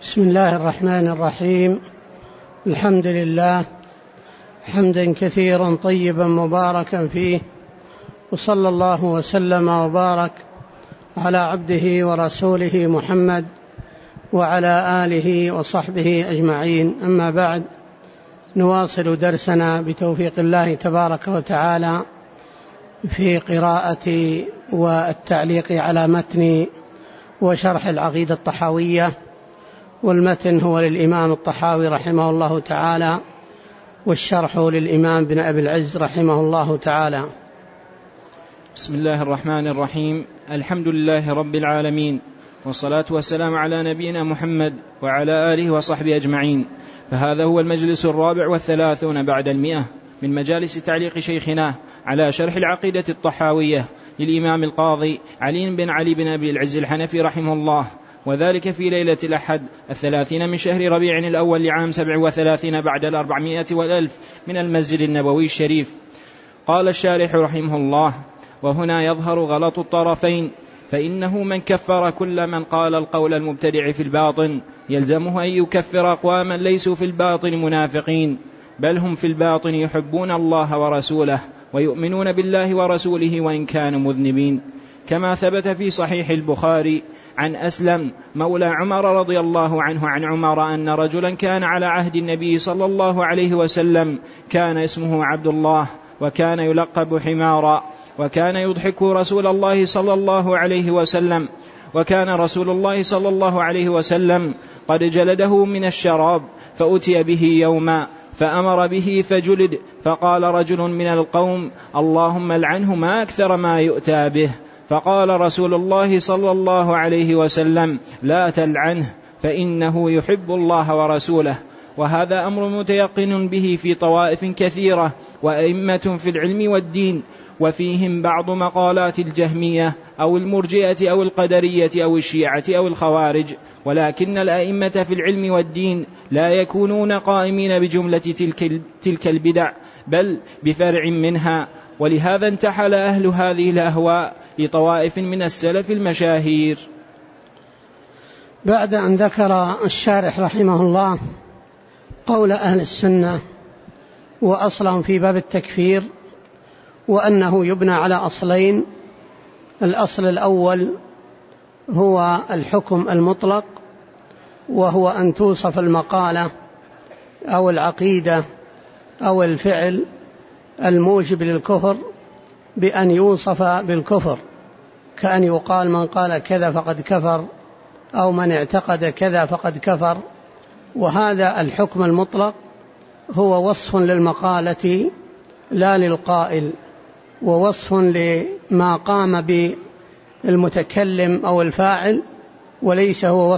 بسم الله الرحمن الرحيم. الحمد لله حمدا كثيرا طيبا مباركا فيه، وصلى الله وسلم وبارك على عبده ورسوله محمد وعلى آله وصحبه أجمعين. أما بعد، نواصل درسنا بتوفيق الله تبارك وتعالى في قراءة والتعليق على متن وشرح العقيدة الطحاوية، والمتن هو للإمام الطحاوي رحمه الله تعالى، والشرح للإمام بن أبي العز رحمه الله تعالى. بسم الله الرحمن الرحيم. الحمد لله رب العالمين، والصلاة والسلام على نبينا محمد وعلى آله وصحبه أجمعين. فهذا هو المجلس 34 بعد 100 من مجالس تعليق شيخنا على شرح العقيدة الطحاوية للإمام القاضي علي بن علي بن أبي العز الحنفي رحمه الله، وذلك في ليلة الأحد 30 من شهر ربيع الأول لعام 37 بعد 400 والألف من المسجد النبوي الشريف. قال الشارح رحمه الله: وهنا يظهر غلط الطرفين، فإنه من كفر كل من قال القول المبتدع في الباطن يلزمه أن يكفر أقواما ليسوا في الباطن منافقين، بل هم في الباطن يحبون الله ورسوله ويؤمنون بالله ورسوله وإن كانوا مذنبين، كما ثبت في صحيح البخاري عن أسلم مولى عمر رضي الله عنه عن عمر أن رجلا كان على عهد النبي صلى الله عليه وسلم كان اسمه عبد الله، وكان يلقب حمارا، وكان يضحك رسول الله صلى الله عليه وسلم، وكان رسول الله صلى الله عليه وسلم قد جلده من الشراب، فأتي به يوما فأمر به فجلد، فقال رجل من القوم: اللهم لعنه ما أكثر ما يؤتى به. فقال رسول الله صلى الله عليه وسلم: لا تلعنه، فإنه يحب الله ورسوله. وهذا أمر متيقن به في طوائف كثيرة وأئمة في العلم والدين، وفيهم بعض مقالات الجهمية أو المرجئة أو القدرية أو الشيعة أو الخوارج، ولكن الأئمة في العلم والدين لا يكونون قائمين بجملة تلك البدع، بل بفرع منها. ولهذا انتحل أهل هذه الأهواء لطوائف من السلف المشاهير. بعد أن ذكر الشارح رحمه الله قول أهل السنة وأصلهم في باب التكفير، وأنه يبنى على أصلين: الأصل الأول هو الحكم المطلق، وهو أن توصف المقالة أو العقيدة أو الفعل الموجب للكفر بأن يوصف بالكفر، كأن يقال من قال كذا فقد كفر، أو من اعتقد كذا فقد كفر. وهذا الحكم المطلق هو وصف للمقالة لا للقائل، ووصف لما قام بالمتكلم أو الفاعل، وليس هو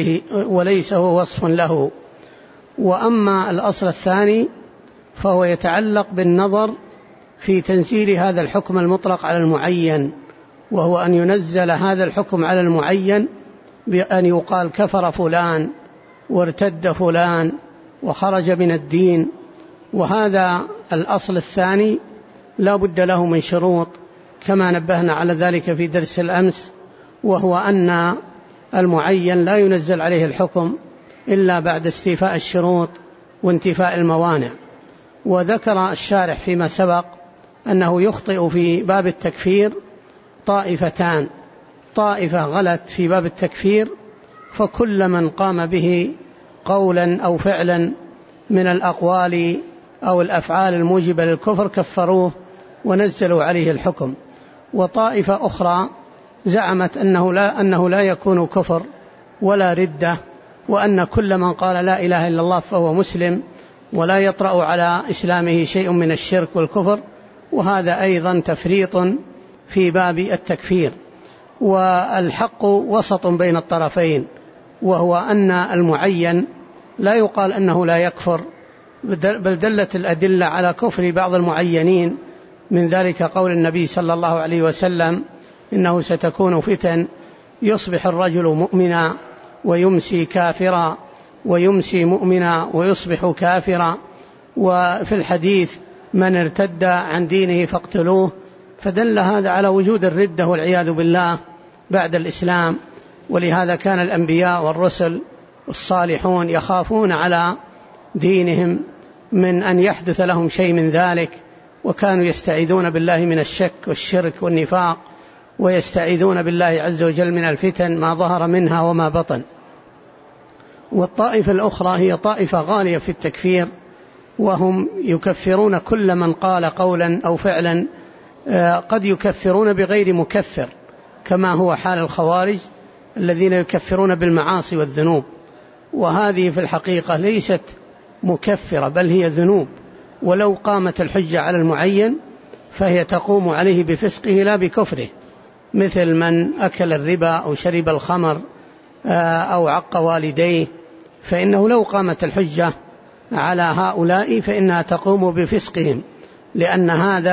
وصف له. وأما الأصل الثاني فهو يتعلق بالنظر في تنزيل هذا الحكم المطلق على المعين، وهو أن ينزل هذا الحكم على المعين بأن يقال كفر فلان وارتد فلان وخرج من الدين. وهذا الأصل الثاني لا بد له من شروط، كما نبهنا على ذلك في درس الأمس، وهو أن المعين لا ينزل عليه الحكم إلا بعد استيفاء الشروط وانتفاء الموانع. وذكر الشارح فيما سبق أنه يخطئ في باب التكفير طائفتان: طائفة غلت في باب التكفير، فكل من قام به قولا أو فعلا من الأقوال أو الأفعال الموجبة للكفر كفروه ونزلوا عليه الحكم. وطائفة أخرى زعمت أنه لا يكون كفر ولا ردة، وأن كل من قال لا إله إلا الله فهو مسلم ولا يطرأ على إسلامه شيء من الشرك والكفر، وهذا أيضا تفريط في باب التكفير. والحق وسط بين الطرفين، وهو أن المعين لا يقال أنه لا يكفر، بل دلت الأدلة على كفر بعض المعينين، من ذلك قول النبي صلى الله عليه وسلم: إنه ستكون فتن يصبح الرجل مؤمنا ويمسي كافرا، ويمسي مؤمنا ويصبح كافرا. وفي الحديث: من ارتد عن دينه فاقتلوه. فدل هذا على وجود الردة والعياذ بالله بعد الإسلام. ولهذا كان الأنبياء والرسل الصالحون يخافون على دينهم من أن يحدث لهم شيء من ذلك، وكانوا يستعيذون بالله من الشك والشرك والنفاق، ويستعيذون بالله عز وجل من الفتن ما ظهر منها وما بطن. والطائفة الأخرى هي طائفة غالية في التكفير، وهم يكفرون كل من قال قولا أو فعلا، قد يكفرون بغير مكفر، كما هو حال الخوارج الذين يكفرون بالمعاصي والذنوب، وهذه في الحقيقة ليست مكفرة بل هي ذنوب، ولو قامت الحجة على المعين فهي تقوم عليه بفسقه لا بكفره، مثل من أكل الربا أو شرب الخمر أو عق والديه، فإنه لو قامت الحجة على هؤلاء فإنها تقوم بفسقهم، لأن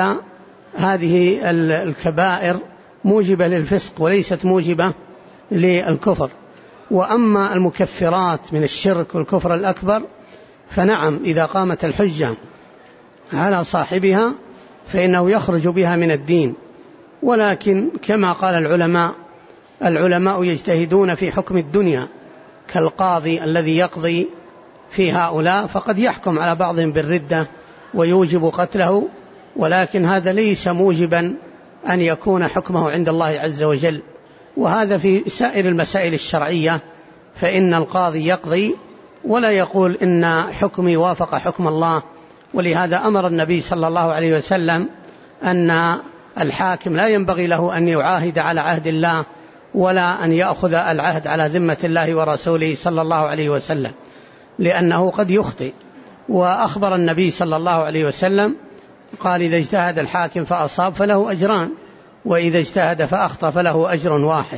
هذه الكبائر موجبة للفسق وليست موجبة للكفر. وأما المكفرات من الشرك والكفر الأكبر فنعم إذا قامت الحجة على صاحبها فإنه يخرج بها من الدين، ولكن كما قال العلماء يجتهدون في حكم الدنيا كالقاضي الذي يقضي في هؤلاء، فقد يحكم على بعضهم بالردة ويوجب قتله، ولكن هذا ليس موجبا أن يكون حكمه عند الله عز وجل. وهذا في سائر المسائل الشرعية، فإن القاضي يقضي ولا يقول إن حكمي وافق حكم الله، ولهذا أمر النبي صلى الله عليه وسلم أن الحاكم لا ينبغي له أن يعاهد على عهد الله ولا أن يأخذ العهد على ذمة الله ورسوله صلى الله عليه وسلم، لأنه قد يخطئ. وأخبر النبي صلى الله عليه وسلم قال: إذا اجتهد الحاكم فأصاب فله أجران، وإذا اجتهد فأخطأ فله أجر واحد.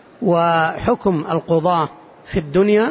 وحكم القضاة في الدنيا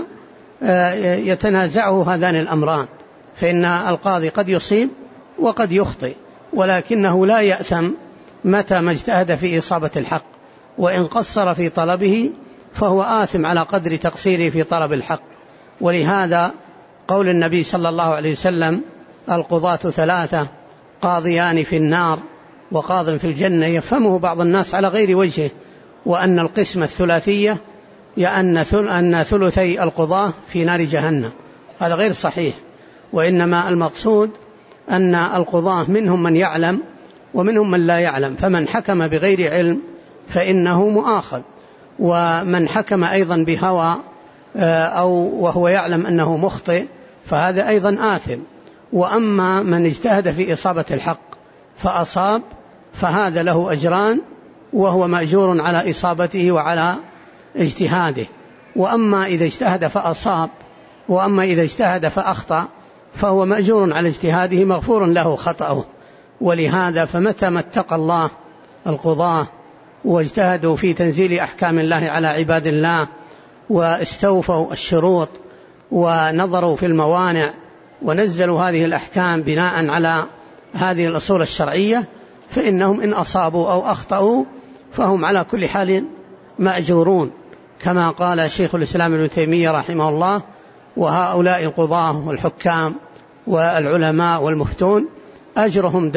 يتنازعه هذان الأمران، فإن القاضي قد يصيب وقد يخطئ، ولكنه لا يأثم متى ما اجتهد في إصابة الحق، وإن قصر في طلبه فهو آثم على قدر تقصيره في طلب الحق. ولهذا قول النبي صلى الله عليه وسلم: القضاة ثلاثة، قاضيان في النار وقاض في الجنة، يفهمه بعض الناس على غير وجهه، وأن القسمة الثلاثية أن ثلثي القضاة في نار جهنم، هذا غير صحيح. وإنما المقصود أن القضاة منهم من يعلم ومنهم من لا يعلم، فمن حكم بغير علم فإنه مؤاخذ، ومن حكم أيضا بهوى أو وهو يعلم أنه مخطئ فهذا أيضا آثم. وأما من اجتهد في إصابة الحق فأصاب فهذا له أجران، وهو مأجور على إصابته وعلى اجتهاده. وأما إذا اجتهد فأصاب وأما إذا اجتهد فأخطأ فهو مأجور على اجتهاده مغفور له خطأه. ولهذا فمتى ما اتقى الله القضاة واجتهدوا في تنزيل أحكام الله على عباد الله واستوفوا الشروط ونظروا في الموانع ونزلوا هذه الأحكام بناء على هذه الأصول الشرعية، فإنهم إن أصابوا أو أخطأوا فهم على كل حال مأجورون، كما قال شيخ الإسلام ابن تيمية رحمه الله: وهؤلاء القضاة والحكام والعلماء والمفتون أمرهم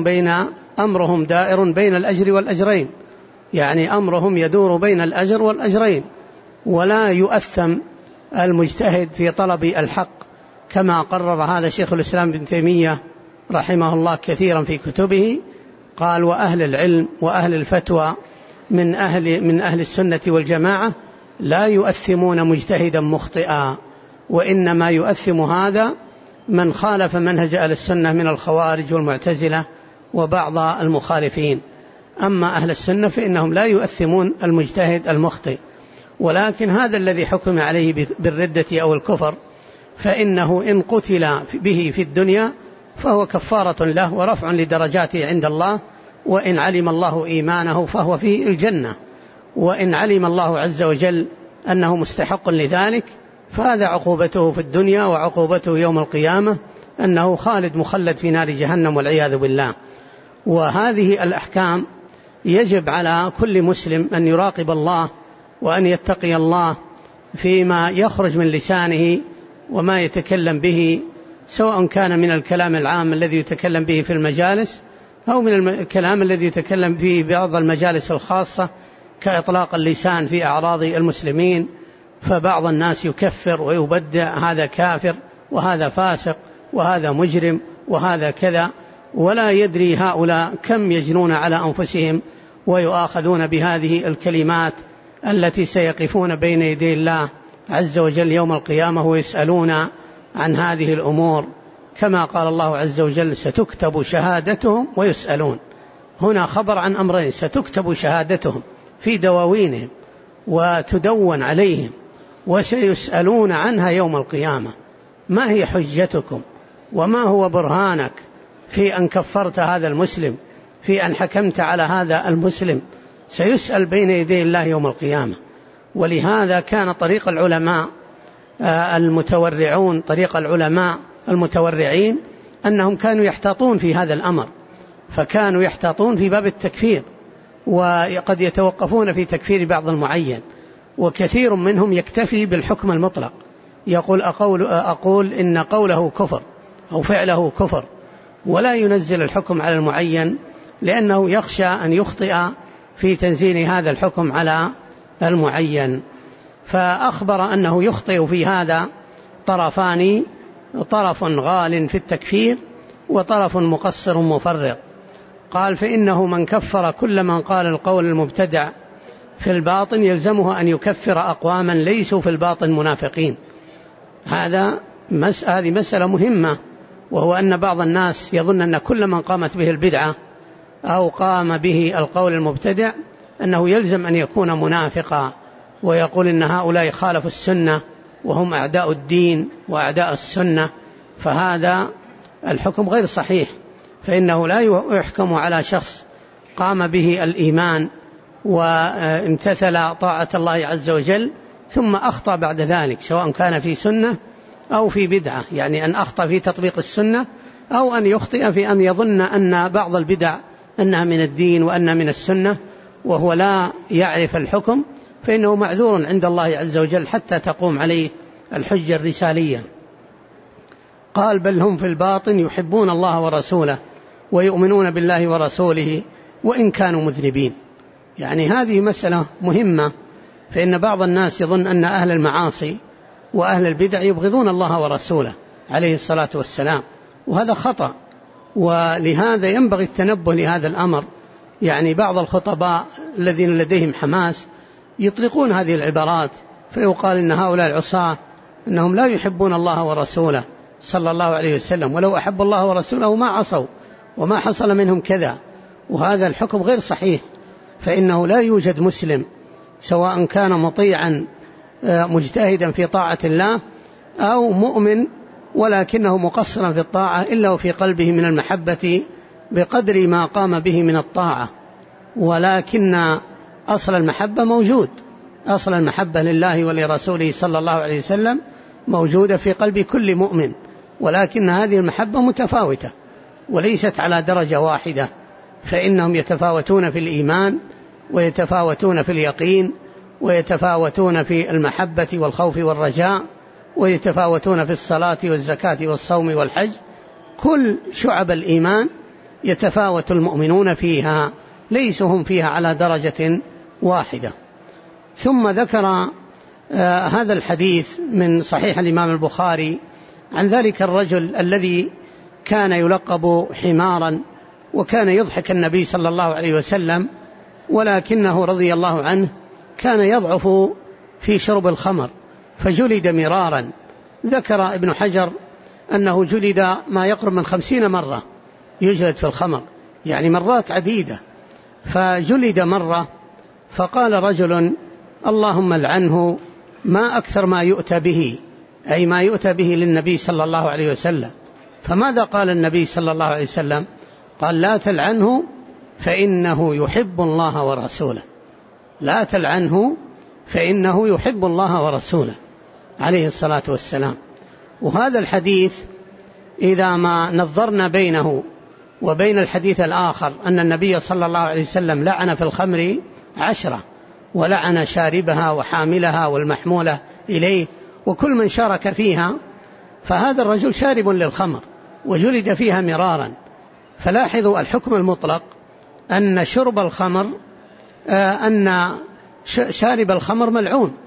دائر بين الأجر والأجرين، يعني أمرهم يدور بين الأجر والأجرين، ولا يؤثم المجتهد في طلب الحق، كما قرر هذا شيخ الإسلام ابن تيمية رحمه الله كثيرا في كتبه. قال: وأهل العلم وأهل الفتوى من أهل السنة والجماعة لا يؤثمون مجتهدا مخطئا، وإنما يؤثم هذا من خالف منهج أهل السنة من الخوارج والمعتزلة وبعض المخالفين. أما أهل السنة فإنهم لا يؤثمون المجتهد المخطئ، ولكن هذا الذي حكم عليه بالردة أو الكفر فإنه إن قتل به في الدنيا فهو كفارة له ورفع لدرجاته عند الله، وإن علم الله إيمانه فهو في الجنة، وإن علم الله عز وجل أنه مستحق لذلك فهذا عقوبته في الدنيا، وعقوبته يوم القيامة أنه خالد مخلد في نار جهنم والعياذ بالله. وهذه الأحكام يجب على كل مسلم أن يراقب الله وأن يتقي الله فيما يخرج من لسانه وما يتكلم به، سواء كان من الكلام العام الذي يتكلم به في المجالس أو من الكلام الذي يتكلم فيه بعض المجالس الخاصة كإطلاق اللسان في أعراض المسلمين، فبعض الناس يكفر ويبدع، هذا كافر وهذا فاسق وهذا مجرم وهذا كذا، ولا يدري هؤلاء كم يجنون على أنفسهم ويؤاخذون بهذه الكلمات التي سيقفون بين يدي الله عز وجل يوم القيامة ويسألون عن هذه الأمور، كما قال الله عز وجل: ستكتب شهادتهم ويسألون. هنا خبر عن أمرين: ستكتب شهادتهم في دواوينهم وتدون عليهم، وسيسألون عنها يوم القيامة. ما هي حجتكم وما هو برهانك في أن كفرت هذا المسلم، في أن حكمت على هذا المسلم؟ سيسأل بين يدي الله يوم القيامة. ولهذا كان طريق العلماء المتورعون، طريق العلماء المتورعين، أنهم كانوا يحتاطون في هذا الأمر، فكانوا يحتاطون في باب التكفير، وقد يتوقفون في تكفير بعض المعين، وكثير منهم يكتفي بالحكم المطلق، يقول أقول إن قوله كفر أو فعله كفر، ولا ينزل الحكم على المعين، لأنه يخشى أن يخطئ في تنزيل هذا الحكم على المعين. فأخبر أنه يخطئ في هذا طرفان: طرف غال في التكفير وطرف مقصر مفرط. قال: فإنه من كفر كل من قال القول المبتدع في الباطن يلزمه أن يكفر أقواما ليسوا في الباطن منافقين. هذه مسألة مهمة، وهو أن بعض الناس يظن أن كل من قامت به البدعة أو قام به القول المبتدع أنه يلزم أن يكون منافقا، ويقول إن هؤلاء خالفوا السنة وهم أعداء الدين وأعداء السنة. فهذا الحكم غير صحيح، فإنه لا يحكم على شخص قام به الإيمان وامتثل طاعة الله عز وجل ثم أخطأ بعد ذلك، سواء كان في سنة أو في بدعة، يعني أن أخطأ في تطبيق السنة أو أن يخطئ في أن يظن أن بعض البدع أنها من الدين وأنها من السنة وهو لا يعرف الحكم، فإنه معذور عند الله عز وجل حتى تقوم عليه الحجة الرسالية. قال: بل هم في الباطن يحبون الله ورسوله ويؤمنون بالله ورسوله وإن كانوا مذنبين. يعني هذه مسألة مهمة، فإن بعض الناس يظن أن أهل المعاصي وأهل البدع يبغضون الله ورسوله عليه الصلاة والسلام، وهذا خطأ. ولهذا ينبغي التنبه لهذا الأمر. يعني بعض الخطباء الذين لديهم حماس يطلقون هذه العبارات، فيقال إن هؤلاء العصاة أنهم لا يحبون الله ورسوله صلى الله عليه وسلم، ولو أحب الله ورسوله ما عصوا وما حصل منهم كذا. وهذا الحكم غير صحيح، فإنه لا يوجد مسلم سواء كان مطيعا مجتهدا في طاعة الله أو مؤمن ولكنه مقصرا في الطاعة إلا وفي قلبه من المحبة بقدر ما قام به من الطاعة. ولكن أصل المحبة موجود، أصل المحبة لله ولرسوله صلى الله عليه وسلم موجودة في قلب كل مؤمن، ولكن هذه المحبة متفاوتة وليست على درجة واحدة، فإنهم يتفاوتون في الإيمان ويتفاوتون في اليقين ويتفاوتون في المحبة والخوف والرجاء ويتفاوتون في الصلاة والزكاة والصوم والحج. كل شعب الإيمان يتفاوت المؤمنون فيها، ليسوا هم فيها على درجة واحدة. ثم ذكر هذا الحديث من صحيح الإمام البخاري عن ذلك الرجل الذي كان يلقب حمارا، وكان يضحك النبي صلى الله عليه وسلم، ولكنه رضي الله عنه كان يضعف في شرب الخمر فجلد مرارا. ذكر ابن حجر أنه جلد ما يقرب من 50 مرة، يجلد في الخمر يعني مرات عديدة. فجلد مرة فقال رجل: اللهم العنه، ما أكثر ما يؤتى به، أي ما يؤتى به للنبي صلى الله عليه وسلم. فماذا قال النبي صلى الله عليه وسلم؟ قال: لا تلعنه فإنه يحب الله ورسوله. لا تلعنه فإنه يحب الله ورسوله عليه الصلاة والسلام. وهذا الحديث إذا ما نظرنا بينه وبين الحديث الآخر أن النبي صلى الله عليه وسلم لعن في الخمر 10، ولعن شاربها وحاملها والمحمولة إليه وكل من شارك فيها، فهذا الرجل شارب للخمر وجلد فيها مرارا. فلاحظوا الحكم المطلق أن شرب الخمر أن شارب الخمر ملعون،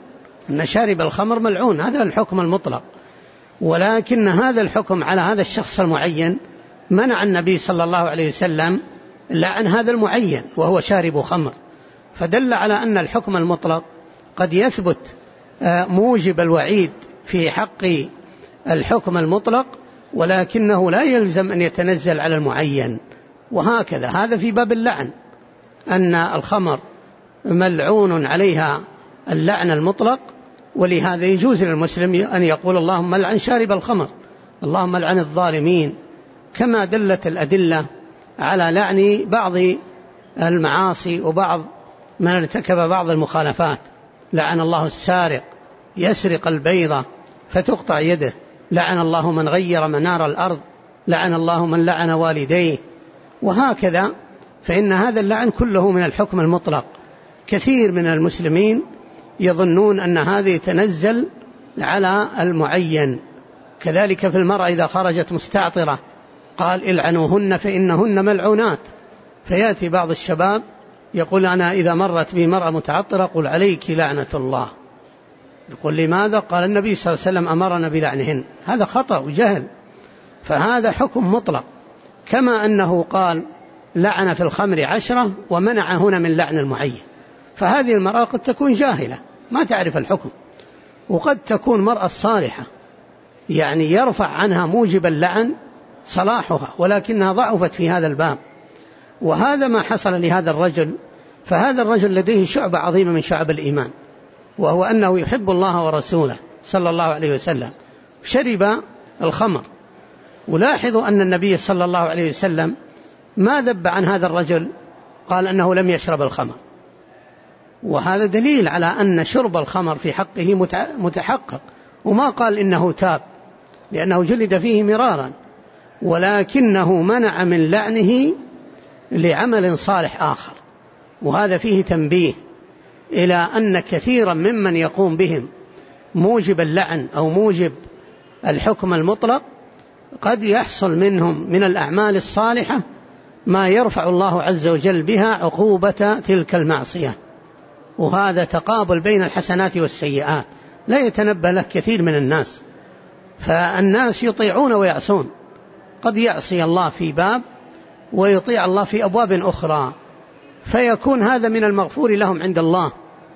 أن شارب الخمر ملعون، هذا الحكم المطلق. ولكن هذا الحكم على هذا الشخص المعين منع النبي صلى الله عليه وسلم لعن هذا المعين وهو شارب خمر، فدل على أن الحكم المطلق قد يثبت موجب الوعيد في حق الحكم المطلق، ولكنه لا يلزم أن يتنزل على المعين. وهكذا هذا في باب اللعن، أن الخمر ملعون عليها اللعن المطلق، ولهذا يجوز للمسلم أن يقول اللهم لعن شارب الخمر، اللهم لعن الظالمين، كما دلت الأدلة على لعن بعض المعاصي وبعض من ارتكب بعض المخالفات. لعن الله السارق يسرق البيضة فتقطع يده، لعن الله من غير منار الأرض، لعن الله من لعن والديه، وهكذا. فإن هذا اللعن كله من الحكم المطلق. كثير من المسلمين يظنون أن هذه يتنزل على المعين. كذلك في المرأة إذا خرجت مستعطرة قال العنوهن فإنهن ملعونات، فيأتي بعض الشباب يقول أنا إذا مرت بي مرأة متعطرة قل عليك لعنة الله. يقول لماذا؟ قال النبي صلى الله عليه وسلم أمرنا بلعنهن. هذا خطأ وجهل، فهذا حكم مطلق، كما أنه قال لعن في الخمر 10 ومنع هنا من لعن المعين. فهذه المرأة قد تكون جاهلة ما تعرف الحكم، وقد تكون مرأة صالحة يعني يرفع عنها موجب اللعن صلاحها، ولكنها ضعفت في هذا الباب. وهذا ما حصل لهذا الرجل. فهذا الرجل لديه شعبة عظيمة من شعب الإيمان، وهو أنه يحب الله ورسوله صلى الله عليه وسلم، شرب الخمر. ولاحظوا أن النبي صلى الله عليه وسلم ما ذب عن هذا الرجل، قال أنه لم يشرب الخمر، وهذا دليل على أن شرب الخمر في حقه متحقق، وما قال إنه تاب لأنه جلد فيه مرارا، ولكنه منع من لعنه لعمل صالح آخر. وهذا فيه تنبيه إلى أن كثيرا ممن يقوم بهم موجب اللعن أو موجب الحكم المطلق قد يحصل منهم من الأعمال الصالحة ما يرفع الله عز وجل بها عقوبة تلك المعصية. وهذا تقابل بين الحسنات والسيئات لا يتنبه له كثير من الناس. فالناس يطيعون ويعصون، قد يعصي الله في باب ويطيع الله في أبواب أخرى، فيكون هذا من المغفور لهم عند الله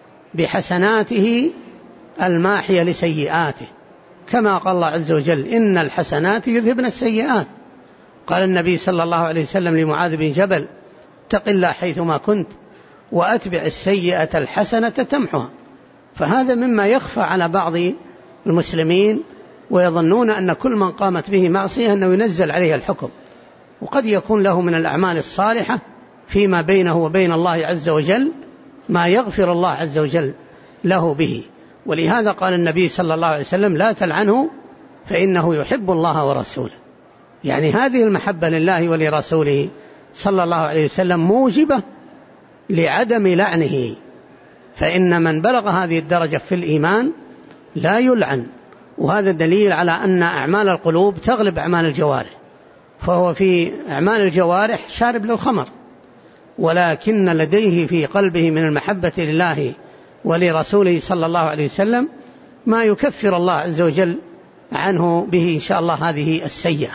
بحسناته الماحية لسيئاته، كما قال الله عز وجل إن الحسنات يذهبن السيئات. قال النبي صلى الله عليه وسلم لمعاذ بن جبل اتق الله حيثما كنت وأتبع السيئة الحسنة تمحها. فهذا مما يخفى على بعض المسلمين، ويظنون أن كل من قامت به معصية أنه ينزل عليه الحكم، وقد يكون له من الأعمال الصالحة فيما بينه وبين الله عز وجل ما يغفر الله عز وجل له به. ولهذا قال النبي صلى الله عليه وسلم لا تلعنه فإنه يحب الله ورسوله. يعني هذه المحبة لله ولرسوله صلى الله عليه وسلم موجبة لعدم لعنه، فإن من بلغ هذه الدرجة في الإيمان لا يلعن. وهذا دليل على أن أعمال القلوب تغلب أعمال الجوارح، فهو في أعمال الجوارح شارب للخمر، ولكن لديه في قلبه من المحبة لله ولرسوله صلى الله عليه وسلم ما يكفر الله عز وجل عنه به إن شاء الله هذه السيئة.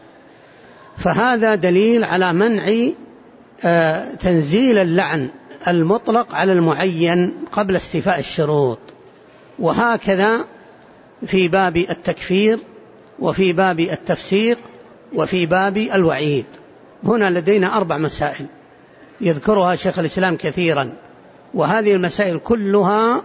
فهذا دليل على منع تنزيل اللعن المطلق على المعين قبل استيفاء الشروط. وهكذا في باب التكفير وفي باب التفسيق وفي باب الوعيد. هنا لدينا 4 مسائل يذكرها شيخ الإسلام كثيرا، وهذه المسائل كلها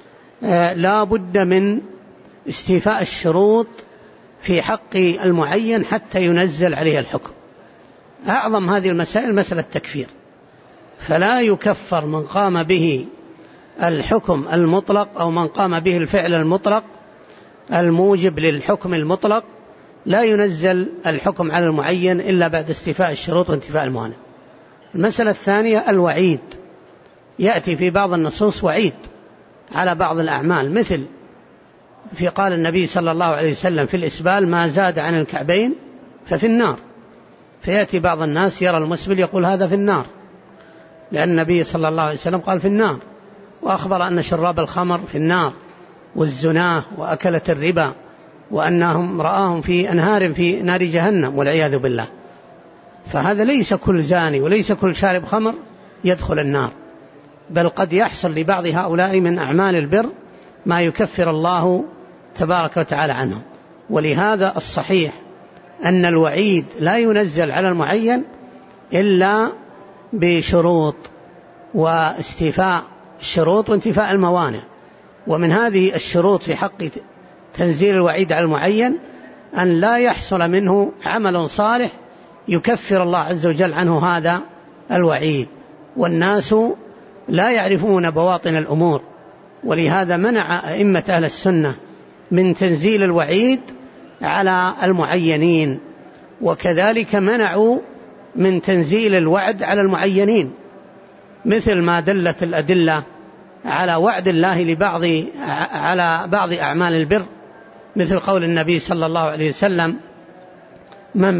لا بد من استيفاء الشروط في حق المعين حتى ينزل عليه الحكم. أعظم هذه المسائل مسألة التكفير، فلا يكفر من قام به الحكم المطلق أو من قام به الفعل المطلق الموجب للحكم المطلق، لا ينزل الحكم على المعين إلا بعد استيفاء الشروط وانتفاء الموانع. المسألة الثانية الوعيد، يأتي في بعض النصوص وعيد على بعض الأعمال، مثل في قال النبي صلى الله عليه وسلم في الإسبال ما زاد عن الكعبين ففي النار، فيأتي بعض الناس يرى المسبل يقول هذا في النار، لأن النبي صلى الله عليه وسلم قال في النار، وأخبر أن شراب الخمر في النار، والزنا وأكلة الربا، وأنهم رآهم في أنهار في نار جهنم والعياذ بالله. فهذا ليس كل زاني وليس كل شارب خمر يدخل النار، بل قد يحصل لبعض هؤلاء من أعمال البر ما يكفر الله تبارك وتعالى عنهم. ولهذا الصحيح أن الوعيد لا ينزل على المعين إلا بشروط واستيفاء الشروط وانتفاء الموانع. ومن هذه الشروط في حق تنزيل الوعيد على المعين أن لا يحصل منه عمل صالح يكفر الله عز وجل عنه هذا الوعيد، والناس لا يعرفون بواطن الأمور. ولهذا منع أئمة أهل السنة من تنزيل الوعيد على المعينين، وكذلك منعوا من تنزيل الوعد على المعينين، مثل ما دلت الأدلة على وعد الله على بعض أعمال البر، مثل قول النبي صلى الله عليه وسلم: من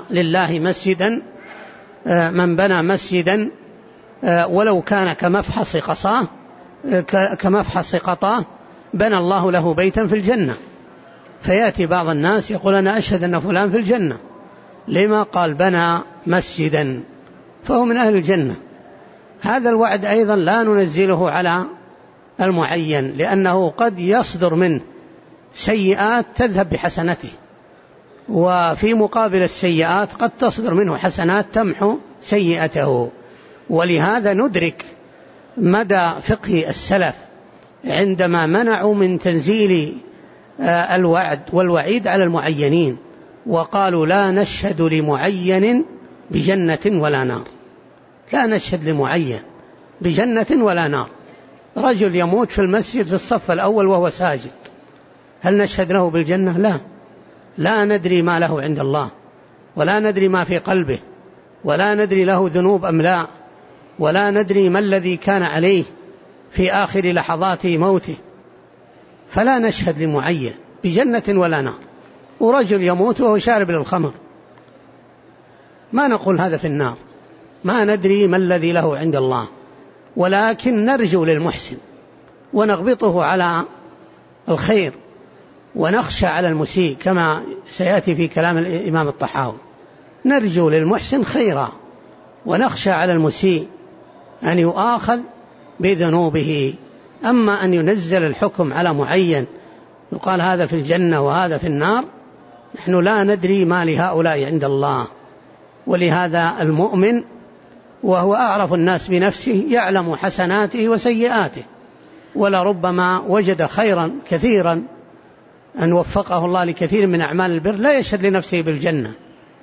بنى مسجدا ولو كان كمفحص قطاه بنى الله له بيتا في الجنة. فيأتي بعض الناس يقول: أنا أشهد أن فلان في الجنة، لما قال بنى مسجدا؟ فهو من أهل الجنة. هذا الوعد أيضا لا ننزله على المعين، لأنه قد يصدر منه سيئات تذهب بحسنته، وفي مقابل السيئات قد تصدر منه حسنات تمحو سيئته. ولهذا ندرك مدى فقه السلف عندما منعوا من تنزيل الوعد والوعيد على المعينين، وقالوا: لا نشهد لمعين بجنة ولا نار. لا نشهد لمعين بجنة ولا نار. رجل يموت في المسجد في الصف الأول وهو ساجد، هل نشهد له بالجنة؟ لا ندري ما له عند الله، ولا ندري ما في قلبه، ولا ندري له ذنوب أم لا، ولا ندري ما الذي كان عليه في آخر لحظات موته. فلا نشهد لمعين بجنة ولا نار. ورجل يموت وهو شارب للخمر، ما نقول هذا في النار، ما ندري ما الذي له عند الله، ولكن نرجو للمحسن ونغبطه على الخير ونخشى على المسيء، كما سيأتي في كلام الإمام الطحاوي. نرجو للمحسن خيرا ونخشى على المسيء أن يؤاخذ بذنوبه. أما أن ينزل الحكم على معين يقال هذا في الجنة وهذا في النار، نحن لا ندري ما لهؤلاء عند الله. ولهذا المؤمن وهو أعرف الناس بنفسه يعلم حسناته وسيئاته، ولربما وجد خيرا كثيرا أن وفقه الله لكثير من أعمال البر لا يشهد لنفسه بالجنة.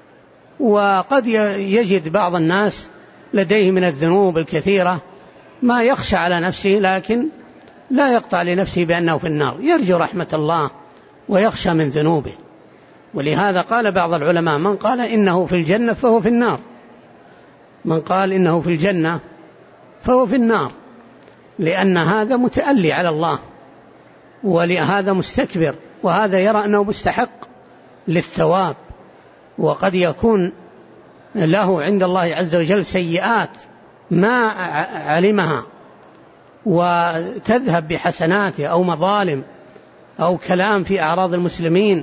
وقد يجد بعض الناس لديه من الذنوب الكثيرة ما يخشى على نفسه، لكن لا يقطع لنفسه بأنه في النار، يرجو رحمة الله ويخشى من ذنوبه. ولهذا قال بعض العلماء: من قال إنه في الجنة فهو في النار. من قال إنه في الجنة فهو في النار، لأن هذا متألي على الله، ولهذا مستكبر، وهذا يرى أنه مستحق للثواب، وقد يكون له عند الله عز وجل سيئات ما علمها وتذهب بحسناته، أو مظالم أو كلام في أعراض المسلمين،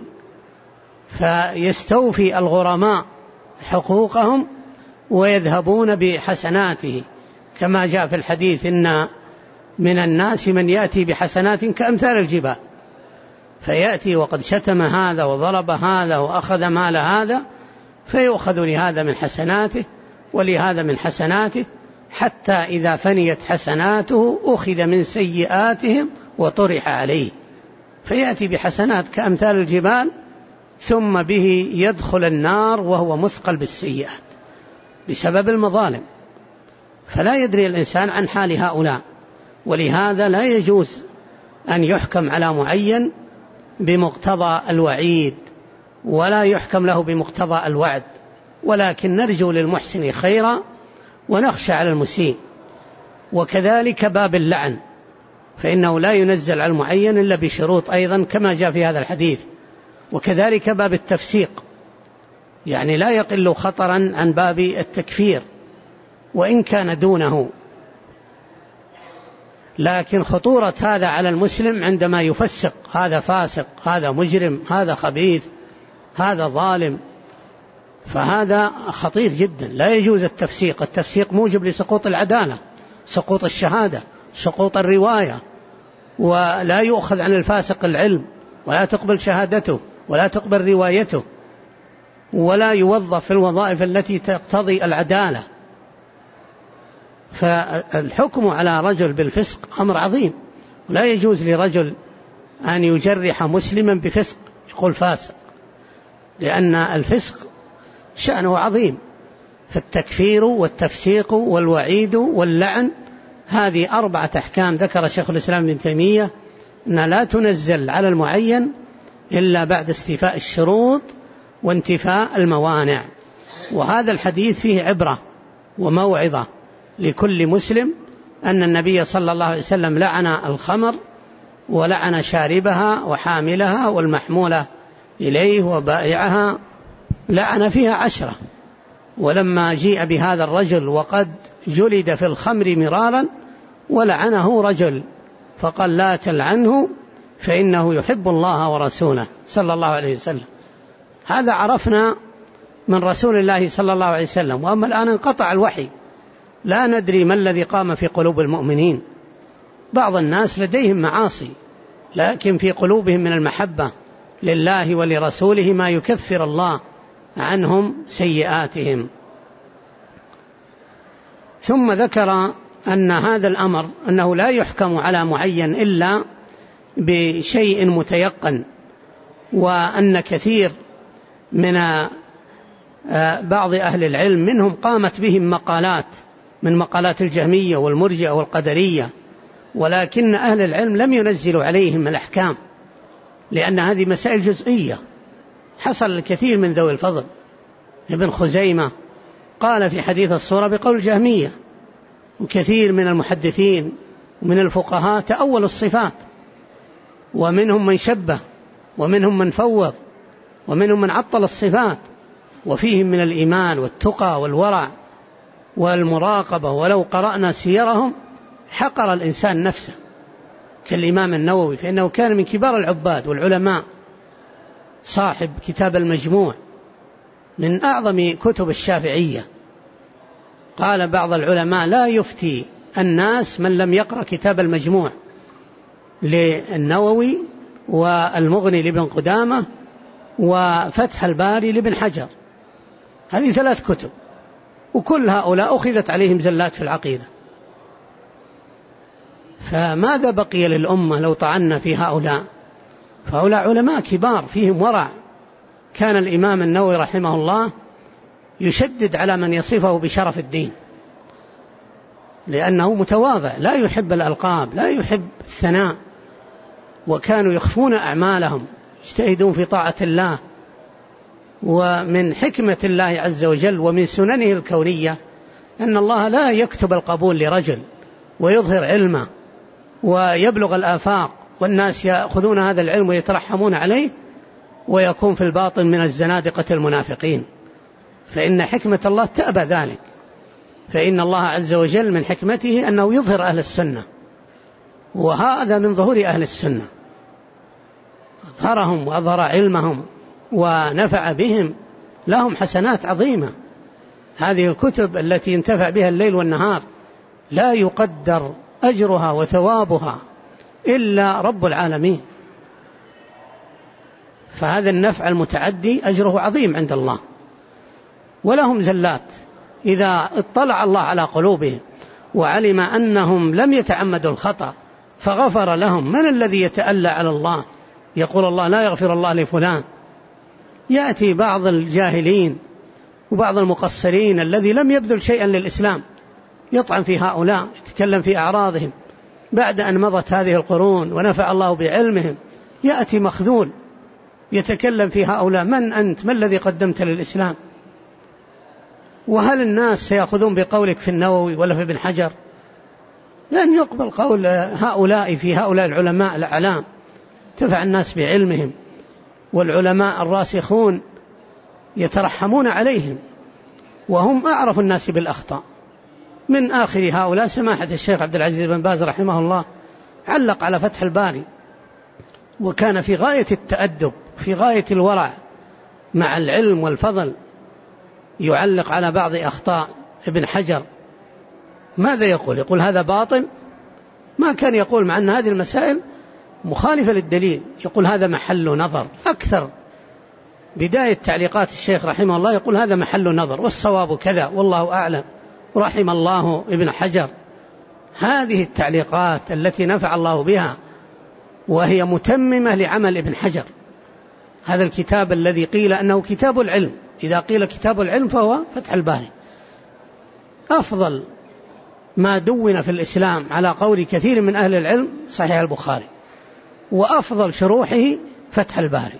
فيستوفي الغرماء حقوقهم ويذهبون بحسناته، كما جاء في الحديث: إن من الناس من يأتي بحسنات كأمثال الجبال، فيأتي وقد شتم هذا وضرب هذا وأخذ مال هذا، فيؤخذ لهذا من حسناته ولهذا من حسناته، حتى إذا فنيت حسناته أخذ من سيئاتهم وطرح عليه، فيأتي بحسنات كأمثال الجبال، ثم به يدخل النار وهو مثقل بالسيئات بسبب المظالم. فلا يدري الإنسان عن حال هؤلاء. ولهذا لا يجوز أن يحكم على معين بمقتضى الوعيد، ولا يحكم له بمقتضى الوعد، ولكن نرجو للمحسن خيرا ونخشى على المسيء. وكذلك باب اللعن، فإنه لا ينزل على المعين إلا بشروط أيضا كما جاء في هذا الحديث. وكذلك باب التفسيق، يعني لا يقل خطرا عن باب التكفير وإن كان دونه، لكن خطورة هذا على المسلم عندما يفسق: هذا فاسق، هذا مجرم، هذا خبيث، هذا ظالم، فهذا خطير جدا. لا يجوز التفسيق. التفسيق موجب لسقوط العدالة، سقوط الشهادة، سقوط الرواية، ولا يؤخذ عن الفاسق العلم، ولا تقبل شهادته، ولا تقبل روايته، ولا يوظف في الوظائف التي تقتضي العدالة. فالحكم على رجل بالفسق أمر عظيم، لا يجوز لرجل أن يجرح مسلما بفسق يقول فاسق، لأن الفسق شأنه عظيم. فالتكفير والتفسيق والوعيد واللعن هذه 4 أحكام ذكر شيخ الإسلام ابن تيمية أنها لا تنزل على المعين إلا بعد استيفاء الشروط وانتفاء الموانع. وهذا الحديث فيه عبرة وموعظة لكل مسلم أن النبي صلى الله عليه وسلم لعن الخمر، ولعن شاربها وحاملها والمحمولة إليه وبائعها، لعن فيها 10. ولما جيء بهذا الرجل وقد جلد في الخمر مرارا ولعنه رجل فقال: لا تلعنه فإنه يحب الله ورسوله صلى الله عليه وسلم. هذا عرفنا من رسول الله صلى الله عليه وسلم. وأما الآن انقطع الوحي، لا ندري ما الذي قام في قلوب المؤمنين. بعض الناس لديهم معاصي، لكن في قلوبهم من المحبة لله ولرسوله ما يكفر الله عنهم سيئاتهم. ثم ذكر أن هذا الأمر أنه لا يحكم على معين إلا بشيء متيقن، وأن كثير من بعض أهل العلم منهم قامت بهم مقالات من مقالات الجهمية والمرجئة والقدرية، ولكن أهل العلم لم ينزلوا عليهم الأحكام، لأن هذه مسائل جزئية. حصل الكثير من ذوي الفضل. ابن خزيمة قال في حديث الصورة بقول الجهمية، وكثير من المحدثين ومن الفقهاء تأولوا الصفات، ومنهم من شبه، ومنهم من فوض، ومنهم من عطل الصفات، وفيهم من الإيمان والتقى والورع والمراقبة. ولو قرأنا سيرهم حقر الإنسان نفسه، كالإمام النووي، فإنه كان من كبار العباد والعلماء، صاحب كتاب المجموع من أعظم كتب الشافعية. قال بعض العلماء: لا يفتي الناس من لم يقرأ كتاب المجموع للنووي، والمغني لابن قدامة، وفتح الباري لابن حجر. هذه 3 كتب، وكل هؤلاء أخذت عليهم زلات في العقيدة. فماذا بقي للأمة لو طعنا في هؤلاء؟ فهؤلاء علماء كبار فيهم ورع. كان الإمام النووي رحمه الله يشدد على من يصفه بشرف الدين، لأنه متواضع، لا يحب الألقاب، لا يحب الثناء، وكانوا يخفون أعمالهم، يجتهدون في طاعة الله. ومن حكمة الله عز وجل ومن سننه الكونية أن الله لا يكتب القبول لرجل ويظهر علمه ويبلغ الآفاق، والناس يأخذون هذا العلم ويترحمون عليه، ويكون في الباطن من الزنادقة المنافقين. فإن حكمة الله تأبى ذلك. فإن الله عز وجل من حكمته أنه يظهر أهل السنة، وهذا من ظهور أهل السنة، أظهرهم وأظهر علمهم ونفع بهم، لهم حسنات عظيمة. هذه الكتب التي ينتفع بها الليل والنهار لا يقدر أجرها وثوابها إلا رب العالمين. فهذا النفع المتعدي أجره عظيم عند الله. ولهم زلات إذا اطلع الله على قلوبهم وعلم أنهم لم يتعمدوا الخطأ فغفر لهم. من الذي يتألى على الله يقول الله لا يغفر الله لفلان؟ يأتي بعض الجاهلين وبعض المقصرين الذي لم يبذل شيئا للإسلام يطعن في هؤلاء، يتكلم في أعراضهم بعد أن مضت هذه القرون ونفع الله بعلمهم. يأتي مخذول يتكلم في هؤلاء: من أنت؟ ما الذي قدمت للإسلام؟ وهل الناس سيأخذون بقولك في النووي ولا في ابن حجر؟ لن يقبل قول هؤلاء في هؤلاء العلماء الأعلام، تفع الناس بعلمهم، والعلماء الراسخون يترحمون عليهم، وهم أعرف الناس بالأخطاء. من آخر هؤلاء سماحة الشيخ عبد العزيز بن باز رحمه الله، علق على فتح الباري، وكان في غاية التأدب، في غاية الورع مع العلم والفضل، يعلق على بعض أخطاء ابن حجر. ماذا يقول؟ يقول هذا باطل، ما كان يقول مع أن هذه المسائل مخالفة للدليل، يقول هذا محل نظر. أكثر بداية تعليقات الشيخ رحمه الله يقول هذا محل نظر والصواب كذا والله أعلم رحم الله ابن حجر. هذه التعليقات التي نفع الله بها وهي متممة لعمل ابن حجر. هذا الكتاب الذي قيل أنه كتاب العلم، إذا قيل كتاب العلم فهو فتح الباري. أفضل ما دون في الإسلام على قول كثير من أهل العلم صحيح البخاري، وأفضل شروحه فتح الباري.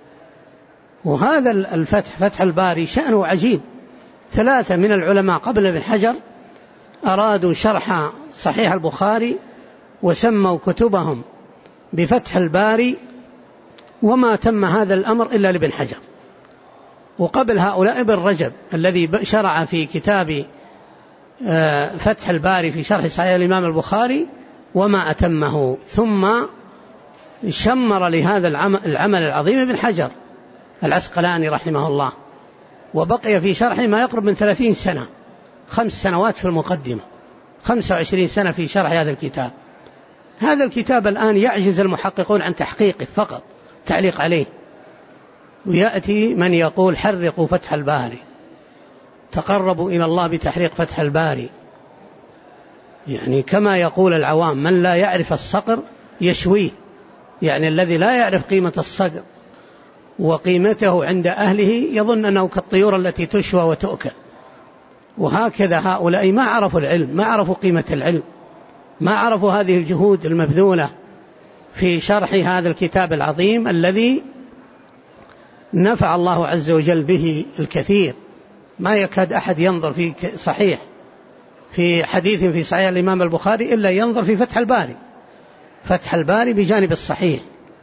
وهذا الفتح، فتح الباري، شأنه عجيب. 3 من العلماء قبل ابن حجر أرادوا شرح صحيح البخاري وسموا كتبهم بفتح الباري، وما تم هذا الأمر إلا لابن حجر. وقبل هؤلاء ابن رجب الذي شرع في كتاب فتح الباري في شرح صحيح الإمام البخاري وما أتمه، ثم شمر لهذا العمل العظيم ابن حجر العسقلاني رحمه الله، وبقي في شرحه ما يقرب من 30 سنة، 5 سنوات في المقدمة، 25 سنة في شرح هذا الكتاب. هذا الكتاب الآن يعجز المحققون عن تحقيقه، فقط تعليق عليه، ويأتي من يقول حرقوا فتح الباري، تقربوا إلى الله بتحريق فتح الباري. يعني كما يقول العوام من لا يعرف الصقر يشويه، يعني الذي لا يعرف قيمة الصقر وقيمته عند أهله يظن أنه كالطيور التي تشوى وتؤكل. وهكذا هؤلاء ما عرفوا العلم، ما عرفوا قيمة العلم، ما عرفوا هذه الجهود المبذولة في شرح هذا الكتاب العظيم الذي نفع الله عز وجل به الكثير. ما يكاد أحد ينظر في صحيح في حديث في صحيح الإمام البخاري إلا ينظر في فتح الباري. فتح الباري بجانب الصحيح،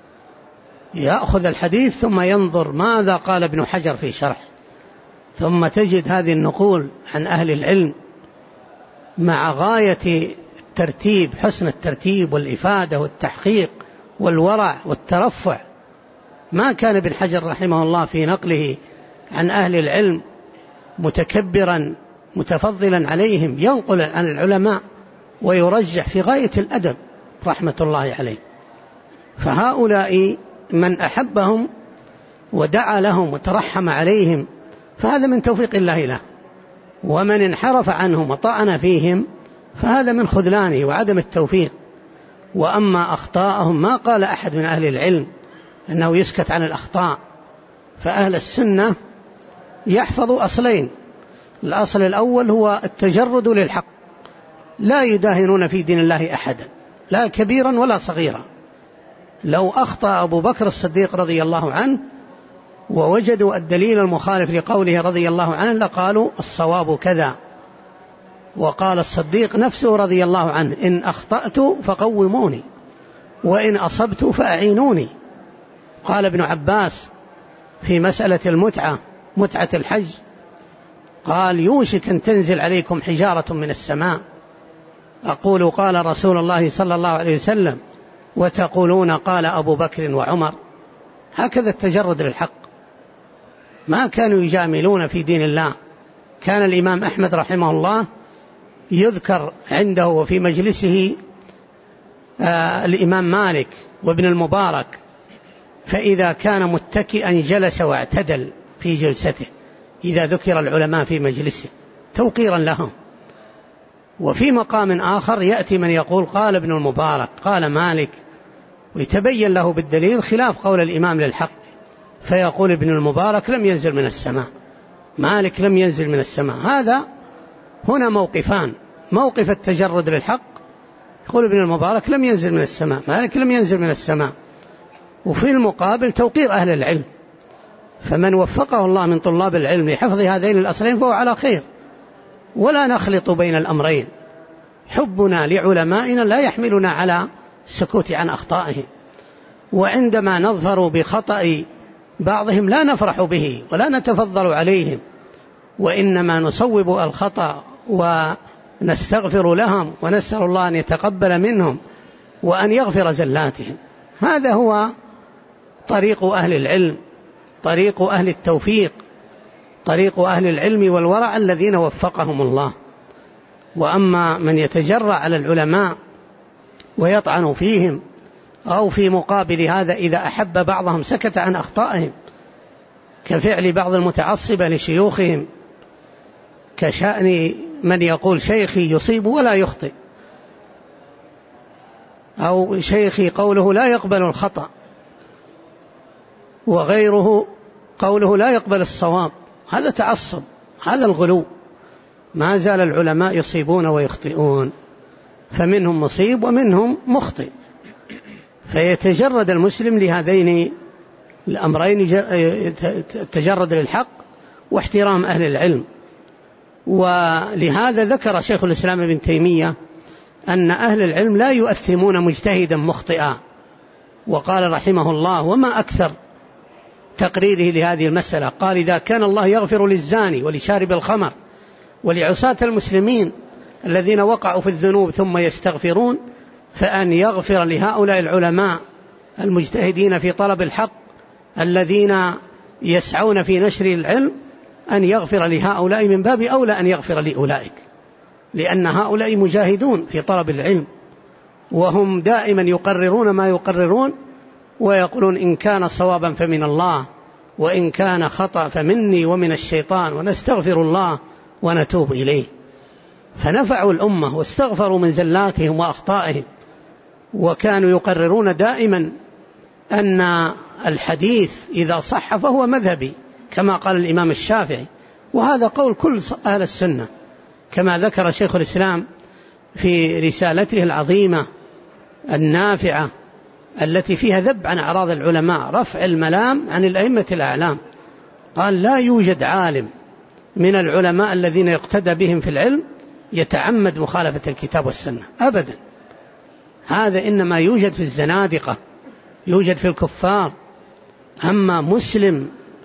يأخذ الحديث ثم ينظر ماذا قال ابن حجر في شرح، ثم تجد هذه النقول عن أهل العلم مع غاية الترتيب، حسن الترتيب والإفادة والتحقيق والورع والترفع. ما كان ابن حجر رحمه الله في نقله عن أهل العلم متكبرا متفضلا عليهم، ينقل عن العلماء ويرجح في غاية الأدب رحمة الله عليه. فهؤلاء من أحبهم ودعا لهم وترحم عليهم فهذا من توفيق الله له، ومن انحرف عنهم وطعن فيهم فهذا من خذلانه وعدم التوفيق. وأما أخطاءهم ما قال أحد من أهل العلم أنه يسكت عن الأخطاء، فأهل السنة يحفظوا أصلين. الأصل الأول هو التجرد للحق، لا يداهنون في دين الله أحدا، لا كبيرا ولا صغيرا. لو أخطأ أبو بكر الصديق رضي الله عنه ووجدوا الدليل المخالف لقوله رضي الله عنه لقالوا الصواب كذا. وقال الصديق نفسه رضي الله عنه إن أخطأت فقوموني وإن أصبت فأعينوني. قال ابن عباس في مسألة المتعة، متعة الحج، قال يوشك أن تنزل عليكم حجارة من السماء، أقول قال رسول الله صلى الله عليه وسلم وتقولون قال أبو بكر وعمر. هكذا التجرد للحق، ما كانوا يجاملون في دين الله. كان الإمام أحمد رحمه الله يذكر عنده وفي مجلسه الإمام مالك وابن المبارك، فإذا كان متكئا جلس واعتدل في جلسته إذا ذكر العلماء في مجلسه توقيرا لهم. وفي مقام آخر يأتي من يقول قال ابن المبارك قال مالك، ويتبين له بالدليل خلاف قول الإمام للحق، فيقول ابن المبارك لم ينزل من السماء، مالك لم ينزل من السماء. هذا هنا موقفان، موقف التجرد للحق يقول ابن المبارك لم ينزل من السماء، مالك لم ينزل من السماء، وفي المقابل توقير أهل العلم. فمن وفقه الله من طلاب العلم لحفظ هذين الأصلين فهو على خير، ولا نخلط بين الأمرين. حبنا لعلمائنا لا يحملنا على السكوت عن أخطائهم، وعندما نظفر بخطأ بعضهم لا نفرح به ولا نتفضل عليهم، وإنما نصوب الخطأ نستغفر لهم ونسأل الله أن يتقبل منهم وأن يغفر زلاتهم. هذا هو طريق أهل العلم، طريق أهل التوفيق، طريق أهل العلم والورع الذين وفقهم الله. وأما من يتجرأ على العلماء ويطعن فيهم، أو في مقابل هذا إذا أحب بعضهم سكت عن أخطائهم، كفعل بعض المتعصبة لشيوخهم، كشأن من يقول شيخي يصيب ولا يخطئ، أو شيخي قوله لا يقبل الخطأ، وغيره قوله لا يقبل الصواب. هذا تعصب، هذا الغلو. ما زال العلماء يصيبون ويخطئون، فمنهم مصيب ومنهم مخطئ، فيتجرد المسلم لهذين الأمرين، تجرد للحق واحترام أهل العلم. ولهذا ذكر شيخ الإسلام ابن تيمية أن أهل العلم لا يؤثمون مجتهدا مخطئا، وقال رحمه الله: وما أكثر تقريره لهذه المسألة، قال: إذا كان الله يغفر للزاني ولشارب الخمر ولعصاة المسلمين الذين وقعوا في الذنوب ثم يستغفرون، فأن يغفر لهؤلاء العلماء المجتهدين في طلب الحق الذين يسعون في نشر العلم، أن يغفر لهؤلاء من باب أولى أن يغفر لأولئك، لأن هؤلاء مجاهدون في طلب العلم، وهم دائما يقررون ما يقررون، ويقولون إن كان صوابا فمن الله، وإن كان خطأ فمني ومن الشيطان، ونستغفر الله ونتوب إليه. فنفعوا الأمة واستغفروا من زلاتهم وأخطائهم، وكانوا يقررون دائما أن الحديث إذا صح فهو مذهبي كما قال الإمام الشافعي، وهذا قول كل أهل السنة، كما ذكر شيخ الإسلام في رسالته العظيمة النافعة التي فيها ذب عن أعراض العلماء، رفع الملام عن الأئمة الأعلام. قال: لا يوجد عالم من العلماء الذين يقتدى بهم في العلم يتعمد مخالفة الكتاب والسنة أبدا. هذا إنما يوجد في الزنادقة، يوجد في الكفار. أما مسلم،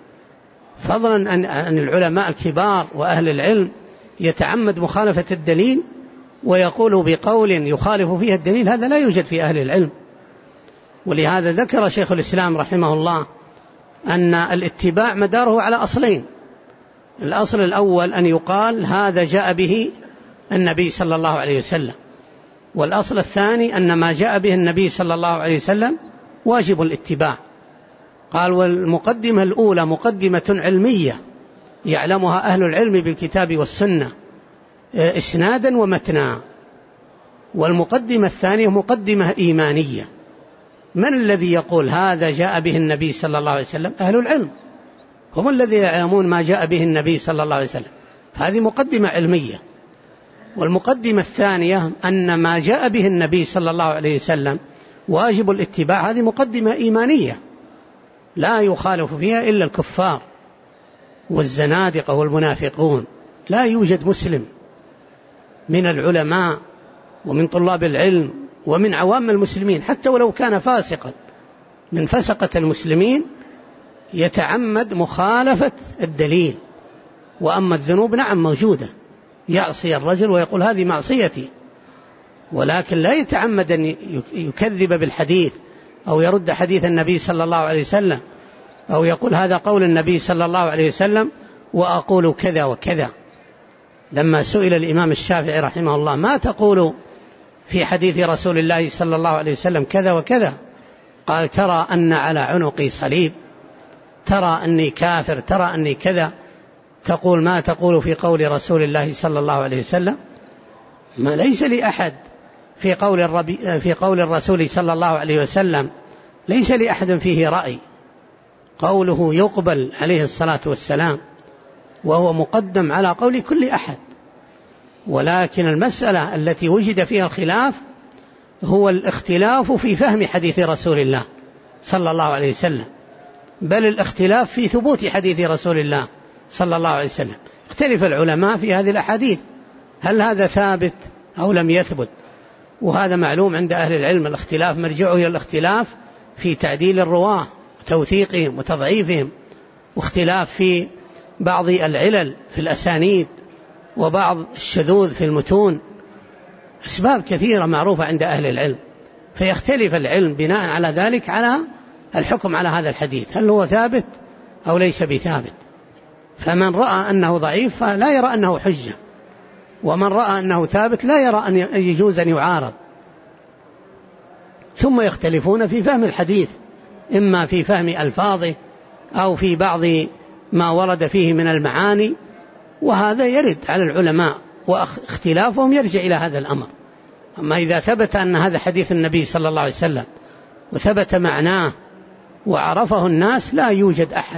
فضلا عن العلماء الكبار وأهل العلم، يتعمد مخالفة الدليل ويقول بقول يخالف فيها الدليل، هذا لا يوجد في أهل العلم. ولهذا ذكر شيخ الإسلام رحمه الله أن الاتباع مداره على أصلين: الأصل الأول أن يقال هذا جاء به النبي صلى الله عليه وسلم، والأصل الثاني أن ما جاء به النبي صلى الله عليه وسلم واجب الاتباع. قال: والمقدمة الأولى مقدمة علمية يعلمها أهل العلم بالكتاب والسنة إسنادا ومتنا، والمقدمة الثانية مقدمة إيمانية. من الذي يقول هذا جاء به النبي صلى الله عليه وسلم؟ أهل العلم، هم الذين يعلمون ما جاء به النبي صلى الله عليه وسلم، فهذه مقدمة علمية. والمقدمة الثانية أن ما جاء به النبي صلى الله عليه وسلم واجب الاتباع، هذه مقدمة إيمانية لا يخالف فيها إلا الكفار والزنادقة والمنافقون. لا يوجد مسلم من العلماء ومن طلاب العلم ومن عوام المسلمين، حتى ولو كان فاسقا من فسقة المسلمين، يتعمد مخالفة الدليل. وأما الذنوب نعم موجودة، يعصي الرجل ويقول هذه معصيتي، ولكن لا يتعمد أن يكذب بالحديث أو يرد حديث النبي صلى الله عليه وسلم، أو يقول هذا قول النبي صلى الله عليه وسلم وأقول كذا وكذا. لما سئل الإمام الشافعي رحمه الله: ما تقول في حديث رسول الله صلى الله عليه وسلم كذا وكذا؟ قال: ترى أن على عنقي صليب، ترى أني كافر، ترى أني كذا، تقول ما تقول في قول رسول الله صلى الله عليه وسلم؟ ما ليس لأحد في قول الرسول صلى الله عليه وسلم، ليس لأحد فيه رأي، قوله يقبل عليه الصلاة والسلام، وهو مقدم على قول كل أحد. ولكن المسألة التي وجد فيها الخلاف هو الاختلاف في فهم حديث رسول الله صلى الله عليه وسلم، بل الاختلاف في ثبوت حديث رسول الله صلى الله عليه وسلم. اختلف العلماء في هذه الأحاديث، هل هذا ثابت أو لم يثبت؟ وهذا معلوم عند أهل العلم، الاختلاف مرجعه إلى الاختلاف في تعديل الرواة وتوثيقهم وتضعيفهم، واختلاف في بعض العلل في الأسانيد وبعض الشذوذ في المتون، أسباب كثيرة معروفة عند أهل العلم، فيختلف العلم بناء على ذلك على الحكم على هذا الحديث، هل هو ثابت أو ليس بثابت. فمن رأى أنه ضعيف فلا يرى أنه حجة، ومن رأى أنه ثابت لا يرى أن يجوز أن يعارض. ثم يختلفون في فهم الحديث، إما في فهم ألفاظه أو في بعض ما ورد فيه من المعاني، وهذا يرد على العلماء، واختلافهم يرجع إلى هذا الأمر. أما إذا ثبت أن هذا حديث النبي صلى الله عليه وسلم وثبت معناه وعرفه الناس، لا يوجد أحد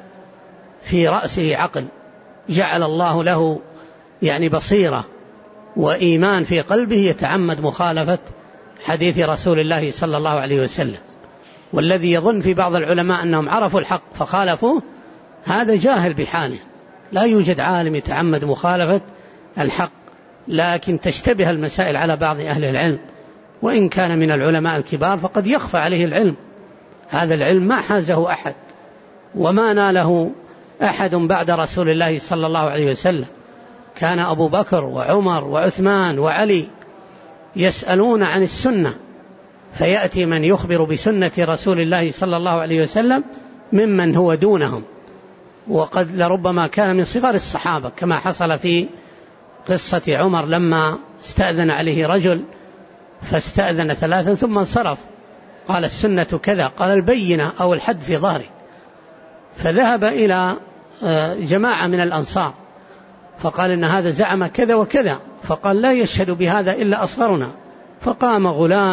في رأسه عقل جعل الله له بصيرة وإيمان في قلبه يتعمد مخالفة حديث رسول الله صلى الله عليه وسلم. والذي يظن في بعض العلماء أنهم عرفوا الحق فخالفوه، هذا جاهل بحاله. لا يوجد عالم يتعمد مخالفة الحق، لكن تشتبه المسائل على بعض أهل العلم، وإن كان من العلماء الكبار فقد يخفى عليه العلم. هذا العلم ما حازه أحد وما ناله أحد بعد رسول الله صلى الله عليه وسلم. كان أبو بكر وعمر وعثمان وعلي يسألون عن السنة، فيأتي من يخبر بسنة رسول الله صلى الله عليه وسلم ممن هو دونهم، وقد لربما كان من صغار الصحابة، كما حصل في قصة عمر لما استأذن عليه رجل فاستأذن 3 ثم انصرف، قال السنة كذا، قال البينة أو الحد في ظهري. فذهب إلى جماعة من الأنصار فقال إن هذا زعم كذا وكذا، فقال لا يشهد بهذا إلا أصغرنا. فقام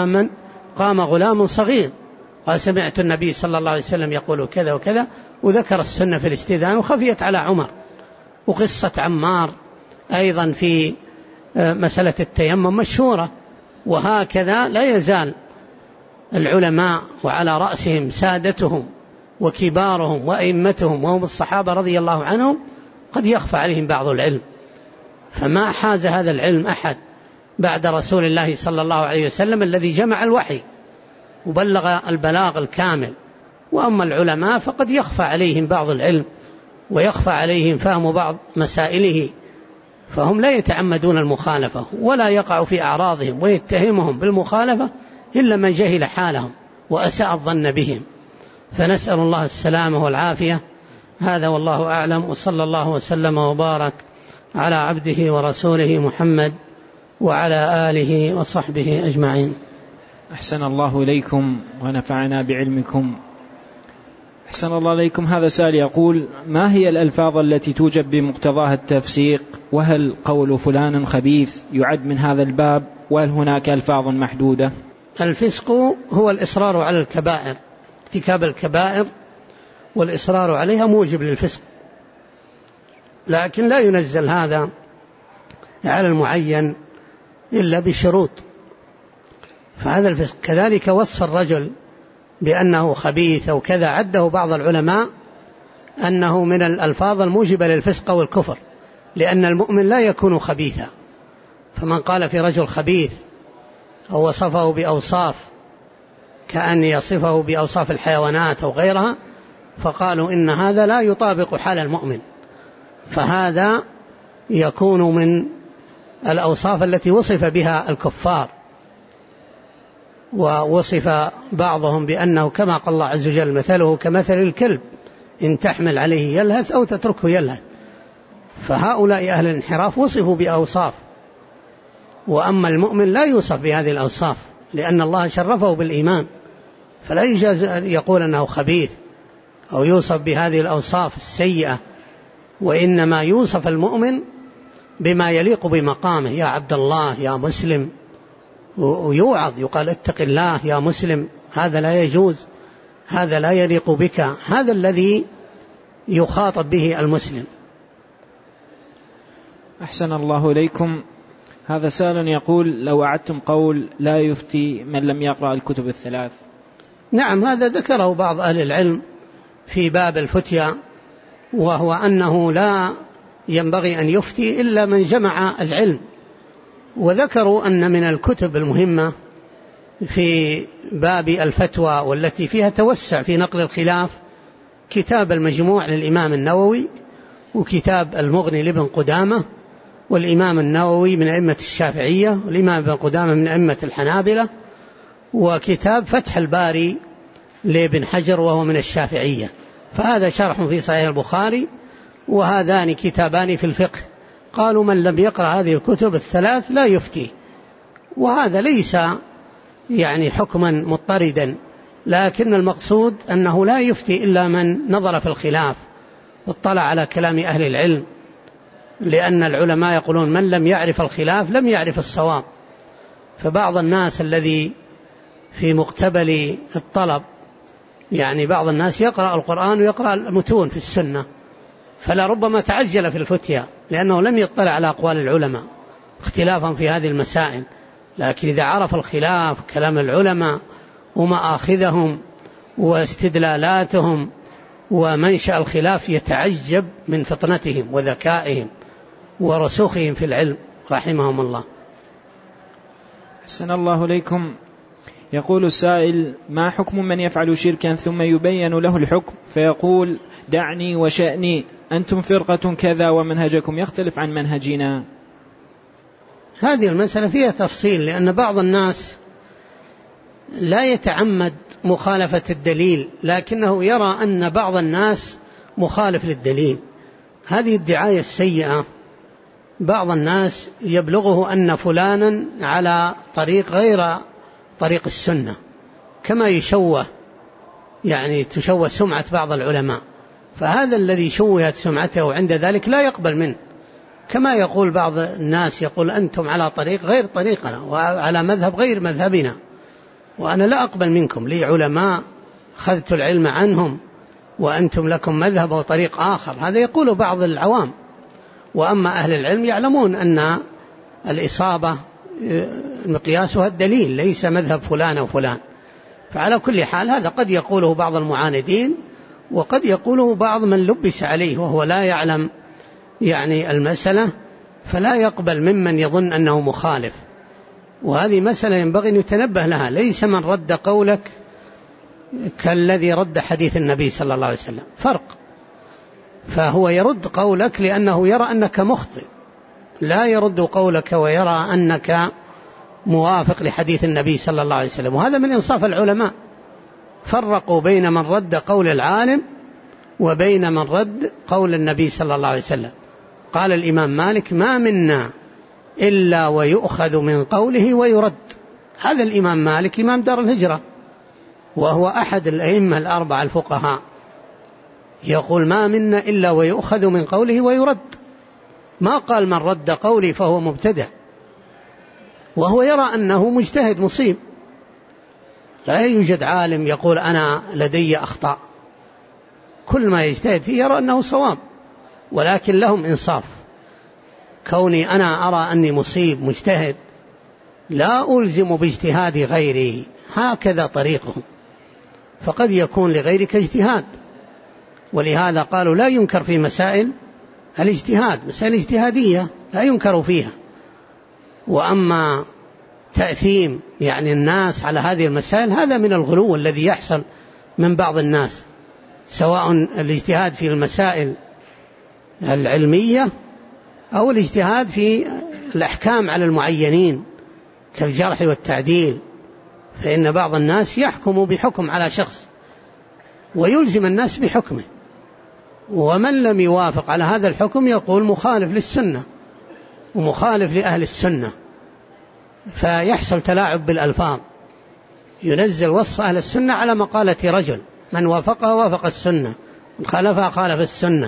غلام صغير قال سمعت النبي صلى الله عليه وسلم يقول كذا وكذا، وذكر السنة في الاستئذان وخفيت على عمر. وقصة عمار أيضا في مسألة التيمم مشهورة. وهكذا لا يزال العلماء وعلى رأسهم سادتهم وكبارهم وأئمتهم وهم الصحابة رضي الله عنهم قد يخفى عليهم بعض العلم، فما حاز هذا العلم أحد بعد رسول الله صلى الله عليه وسلم الذي جمع الوحي وبلغ البلاغ الكامل. وأما العلماء فقد يخفى عليهم بعض العلم ويخفى عليهم فهم بعض مسائله، فهم لا يتعمدون المخالفة ولا يقع في أعراضهم ويتهمهم بالمخالفة إلا من جهل حالهم وأساء الظن بهم. فنسأل الله السلامة والعافية. هذا والله أعلم، وصلى الله وسلم وبارك على عبده ورسوله محمد وعلى آله وصحبه أجمعين. أحسن الله إليكم ونفعنا بعلمكم. أحسن الله إليكم. هذا سائل يقول: ما هي الألفاظ التي توجب بمقتضاها التفسيق؟ وهل قول فلان خبيث يعد من هذا الباب؟ وهل هناك ألفاظ محدودة؟ الفسق هو الإصرار على الكبائر، ارتكاب الكبائر والإصرار عليها موجب للفسق، لكن لا ينزل هذا على المعين إلا بشروط، فهذا الفسق. كذلك وصف الرجل بأنه خبيث أو كذا عده بعض العلماء أنه من الألفاظ الموجبة للفسق والكفر، لأن المؤمن لا يكون خبيثا. فمن قال في رجل خبيث أو وصفه بأوصاف كأن يصفه بأوصاف الحيوانات أو غيرها، فقالوا إن هذا لا يطابق حال المؤمن، فهذا يكون من الأوصاف التي وصف بها الكفار. ووصف بعضهم بأنه كما قال الله عز وجل: مثله كمثل الكلب إن تحمل عليه يلهث أو تتركه يلهث. فهؤلاء أهل الانحراف وصفوا بأوصاف، وأما المؤمن لا يوصف بهذه الأوصاف، لأن الله شرفه بالإيمان، فلا يجوز أن يقول أنه خبيث أو يوصف بهذه الأوصاف السيئة، وإنما يوصف المؤمن بما يليق بمقامه: يا عبد الله، يا مسلم، ويوعظ يقال: اتق الله يا مسلم، هذا لا يجوز، هذا لا يليق بك، هذا الذي يخاطب به المسلم. أحسن الله إليكم. هذا سائل يقول: لو أعدتم قول لا يفتي من لم يقرأ الكتب الثلاث. نعم، هذا ذكره بعض أهل العلم في باب الفتيا، وهو أنه لا ينبغي أن يفتي إلا من جمع العلم. وذكروا أن من الكتب المهمة في باب الفتوى والتي فيها توسع في نقل الخلاف كتاب المجموع للإمام النووي، وكتاب المغني لابن قدامة، والإمام النووي من أئمة الشافعية، والإمام ابن قدامة من أئمة الحنابلة، وكتاب فتح الباري لابن حجر وهو من الشافعية. فهذا شرح في صحيح البخاري، وهذان كتابان في الفقه. قالوا من لم يقرأ هذه الكتب الثلاث لا يفتي، وهذا ليس يعني حكما مضطردا، لكن المقصود أنه لا يفتي إلا من نظر في الخلاف واطلع على كلام أهل العلم، لأن العلماء يقولون من لم يعرف الخلاف لم يعرف الصواب. فبعض الناس الذي في مقتبل الطلب، يعني بعض الناس يقرأ القرآن ويقرأ المتون في السنة، فلا ربما تعجل في الفتيا لأنه لم يطلع على أقوال العلماء اختلافا في هذه المسائل. لكن إذا عرف الخلاف كلام العلماء ومآخذهم واستدلالاتهم ومنشأ الخلاف يتعجب من فطنتهم وذكائهم ورسوخهم في العلم رحمهم الله. أحسن الله إليكم. يقول السائل: ما حكم من يفعل شركا ثم يبين له الحكم فيقول دعني وشأني، أنتم فرقة كذا ومنهجكم يختلف عن منهجنا؟ هذه المسألة فيها تفصيل، لأن بعض الناس لا يتعمد مخالفة الدليل، لكنه يرى أن بعض الناس مخالف للدليل. هذه الدعاية السيئة. بعض الناس يبلغه أن فلانا على طريق غير طريق السنة، كما يشوه، يعني تشوه سمعة بعض العلماء، فهذا الذي شوهت سمعته عند ذلك لا يقبل منه. كما يقول بعض الناس يقول أنتم على طريق غير طريقنا وعلى مذهب غير مذهبنا، وأنا لا أقبل منكم، لي علماء خذت العلم عنهم وأنتم لكم مذهب وطريق آخر. هذا يقول بعض العوام. وأما أهل العلم يعلمون أن الإصابة مقياسها الدليل ليس مذهب فلان أو فلان. فعلى كل حال هذا قد يقوله بعض المعاندين، وقد يقوله بعض من لبس عليه وهو لا يعلم يعني المسألة، فلا يقبل ممن يظن أنه مخالف. وهذه مسألة ينبغي أن يتنبه لها. ليس من رد قولك كالذي رد حديث النبي صلى الله عليه وسلم، فرق. فهو يرد قولك لأنه يرى أنك مخطئ، لا يرد قولك ويرى أنك موافق لحديث النبي صلى الله عليه وسلم. وهذا من إنصاف العلماء، فرقوا بين من رد قول العالم وبين من رد قول النبي صلى الله عليه وسلم. قال الإمام مالك: ما منا إلا ويؤخذ من قوله ويرد. هذا الإمام مالك إمام دار الهجرة، وهو أحد الأئمة الأربعة الفقهاء، يقول: ما منا إلا ويؤخذ من قوله ويرد. ما قال من رد قولي فهو مبتدع، وهو يرى أنه مجتهد مصيب. لا يوجد عالم يقول أنا لدي أخطاء، كل ما يجتهد فيه يرى أنه صواب، ولكن لهم إنصاف. كوني أنا أرى أني مصيب مجتهد لا ألزم باجتهاد غيري، هكذا طريقهم. فقد يكون لغيرك اجتهاد، ولهذا قالوا لا ينكر في مسائل الاجتهاد، مسائل اجتهادية لا ينكر فيها. وأما تأثيم يعني الناس على هذه المسائل، هذا من الغلو الذي يحصل من بعض الناس، سواء الاجتهاد في المسائل العلمية أو الاجتهاد في الأحكام على المعينين كالجرح والتعديل. فإن بعض الناس يحكم بحكم على شخص ويلزم الناس بحكمه، ومن لم يوافق على هذا الحكم يقول مخالف للسنة ومخالف لأهل السنة، فيحصل تلاعب بالألفاظ. ينزل وصف أهل السنة على مقالة رجل، من وافقها وافق السنة، من خالفها خالف السنة،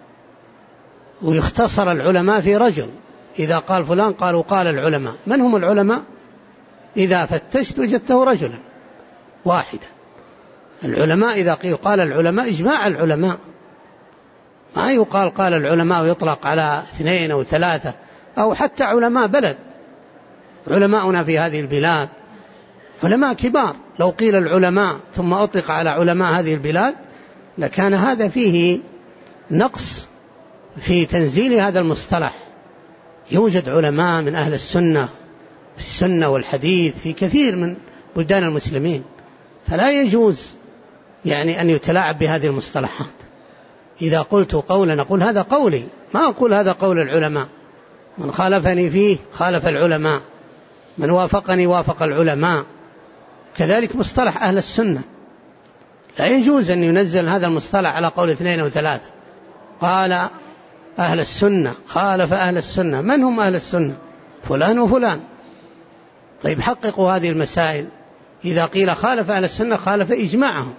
ويختصر العلماء في رجل. إذا قال فلان قالوا قال العلماء. من هم العلماء؟ إذا فتشت وجدته رجلا واحدا. العلماء إذا قيل قال العلماء إجماع العلماء، ما يقال قال العلماء ويطلق على 2 أو 3 أو حتى علماء بلد. علماؤنا في هذه البلاد علماء كبار، لو قيل العلماء ثم أطلق على علماء هذه البلاد لكان هذا فيه نقص في تنزيل هذا المصطلح. يوجد علماء من أهل السنة في السنة والحديث في كثير من بلدان المسلمين، فلا يجوز يعني أن يتلاعب بهذه المصطلحات. إذا قلت قولا أقول هذا قولي، ما أقول هذا قول العلماء. من خالفني فيه خالف العلماء، من وافقني وافق العلماء. كذلك مصطلح أهل السنة، لا يجوز أن ينزل هذا المصطلح على قول 2 أو 3. قال أهل السنة، خالف أهل السنة. من هم أهل السنة؟ فلان وفلان. طيب حققوا هذه المسائل. إذا قيل خالف أهل السنة خالف إجماعهم.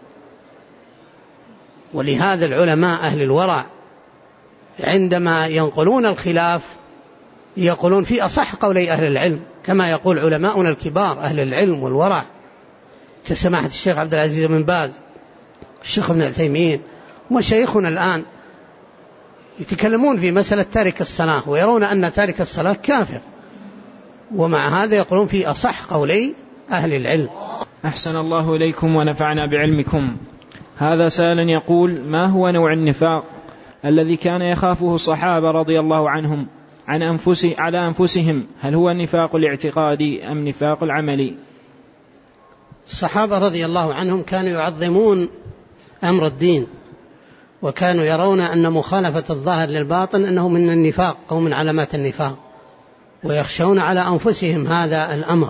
ولهذا العلماء أهل الورع عندما ينقلون الخلاف يقولون في أصح قولي أهل العلم، كما يقول علماؤنا الكبار أهل العلم والورع كسماحة الشيخ عبد العزيز بن باز، الشيخ ابن عثيمين، ومشايخنا الآن يتكلمون في مسألة تارك الصلاة ويرون أن تارك الصلاة كافر، ومع هذا يقولون في أصح قولي أهل العلم. أحسن الله إليكم ونفعنا بعلمكم. هذا سائل يقول: ما هو نوع النفاق الذي كان يخافه الصحابة رضي الله عنهم على أنفسهم؟ هل هو النفاق الاعتقادي أم نفاق العملي؟ الصحابة رضي الله عنهم كانوا يعظمون أمر الدين، وكانوا يرون أن مخالفة الظاهر للباطن أنه من النفاق أو من علامات النفاق، ويخشون على أنفسهم هذا الأمر.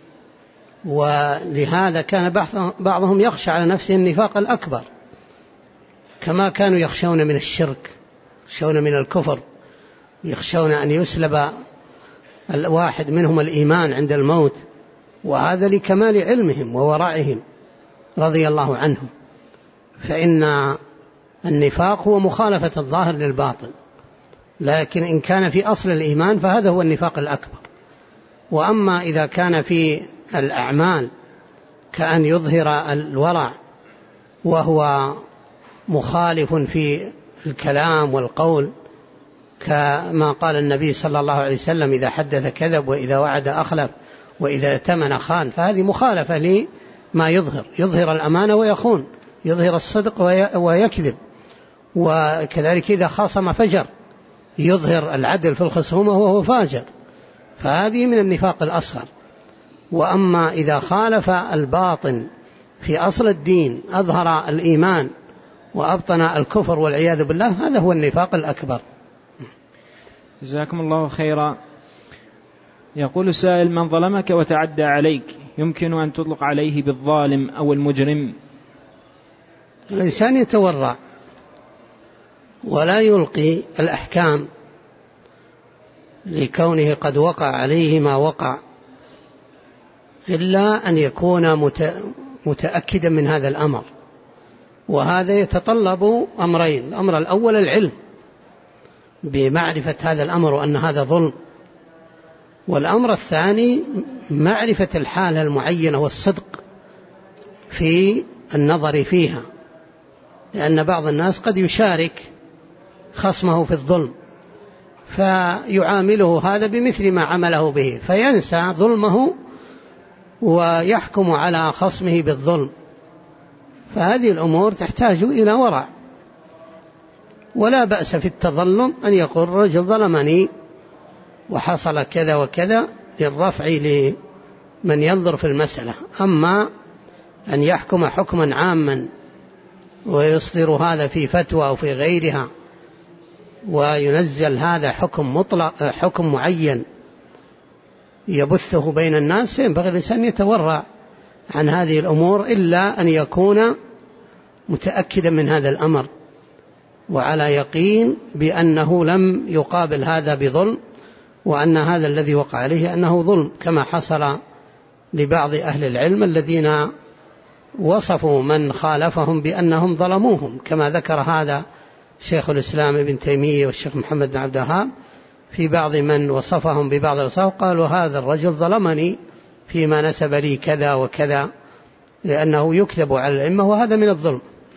ولهذا كان بعضهم يخشى على نفسه النفاق الأكبر، كما كانوا يخشون من الشرك، يخشون من الكفر، يخشون أن يسلب الواحد منهم الإيمان عند الموت، وهذا لكمال علمهم وورعهم رضي الله عنهم. فإن النفاق هو مخالفة الظاهر للباطن، لكن إن كان في أصل الإيمان فهذا هو النفاق الأكبر. وأما إذا كان في الأعمال كأن يظهر الورع وهو مخالف في الكلام والقول، كما قال النبي صلى الله عليه وسلم: إذا حدث كذب، وإذا وعد أخلف، وإذا ائتمن خان. فهذه مخالفة لما يظهر الأمانة ويخون، يظهر الصدق ويكذب. وكذلك إذا خاصم فجر، يظهر العدل في الخصومة وهو فاجر، فهذه من النفاق الأصغر. وأما إذا خالف الباطن في أصل الدين، أظهر الإيمان وأبطن الكفر والعياذ بالله، هذا هو النفاق الأكبر. جزاكم الله خيرا. يقول السائل: من ظلمك وتعدى عليك يمكن أن تطلق عليه بالظالم أو المجرم؟ الإنسان يتورع ولا يلقي الأحكام لكونه قد وقع عليه ما وقع، إلا أن يكون متأكدا من هذا الأمر. وهذا يتطلب أمرين: الأمر الأول العلم بمعرفة هذا الأمر وأن هذا ظلم، والأمر الثاني معرفة الحالة المعينة والصدق في النظر فيها، لأن بعض الناس قد يشارك خصمه في الظلم فيعامله هذا بمثل ما عمله به، فينسى ظلمه ويحكم على خصمه بالظلم. فهذه الأمور تحتاج إلى ورع. ولا بأس في التظلم أن يقول: رجل ظلمني وحصل كذا وكذا، للرفع لمن ينظر في المسألة. أما أن يحكم حكما عاما ويصدر هذا في فتوى أو في غيرها وينزل هذا حكم مطلق، حكم معين يبثه بين الناس، فينبغي الإنسان يتورع عن هذه الأمور، إلا أن يكون متأكدا من هذا الأمر وعلى يقين بأنه لم يقابل هذا بظلم، وأن هذا الذي وقع عليه أنه ظلم، كما حصل لبعض أهل العلم الذين وصفوا من خالفهم بأنهم ظلموهم، كما ذكر هذا شيخ الإسلام ابن تيمية والشيخ محمد بن عبد الوهاب في بعض من وصفهم ببعض الوصف، قالوا: هذا الرجل ظلمني فيما نسب لي كذا وكذا، لأنه يكذب على الأئمة، وهذا من الظلم.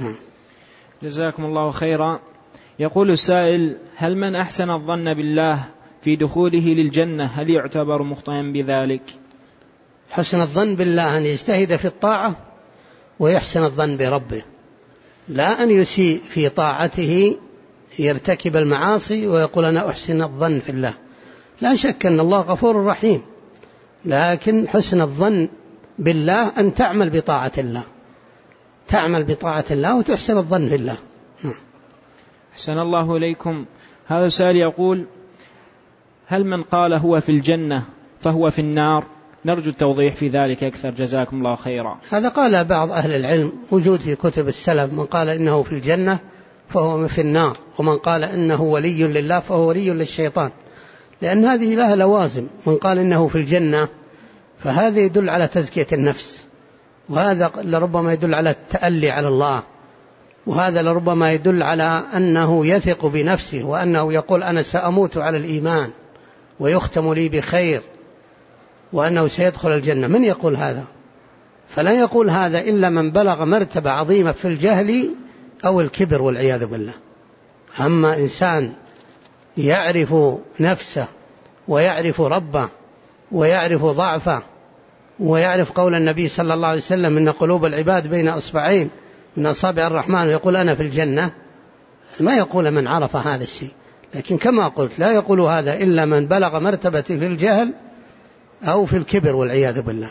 جزاكم الله خيرا. يقول السائل: هل من أحسن الظن بالله في دخوله للجنة هل يعتبر مخطئا بذلك؟ حسن الظن بالله أن يجتهد في الطاعة ويحسن الظن بربه، لا أن يسيء في طاعته يرتكب المعاصي ويقول: أنا أحسن الظن في الله. لا شك أن الله غفور رحيم، لكن حسن الظن بالله أن تعمل بطاعة الله، تعمل بطاعة الله وتحسن الظن بالله. أحسن الله إليكم. هذا سائل يقول: هل من قال هو في الجنة فهو في النار؟ نرجو التوضيح في ذلك أكثر، جزاكم الله خيرا. هذا قال بعض أهل العلم، وجود في كتب السلف من قال إنه في الجنة فهو في النار، ومن قال إنه ولي لله فهو ولي للشيطان، لأن هذه لها لوازم. من قال إنه في الجنة فهذا يدل على تزكية النفس، وهذا لربما يدل على التألي على الله، وهذا لربما يدل على أنه يثق بنفسه، وأنه يقول أنا سأموت على الإيمان ويختم لي بخير، وأنه سيدخل الجنة. من يقول هذا؟ فلا يقول هذا إلا من بلغ مرتبة عظيمة في الجهل أو الكبر والعياذ بالله. أما إنسان يعرف نفسه ويعرف ربه ويعرف ضعفه ويعرف قول النبي صلى الله عليه وسلم إن قلوب العباد بين أصبعين من أصابع الرحمن ويقول أنا في الجنة، ما يقول من عرف هذا الشيء. لكن كما قلت لا يقول هذا إلا من بلغ مرتبة في الجهل أو في الكبر والعياذ بالله.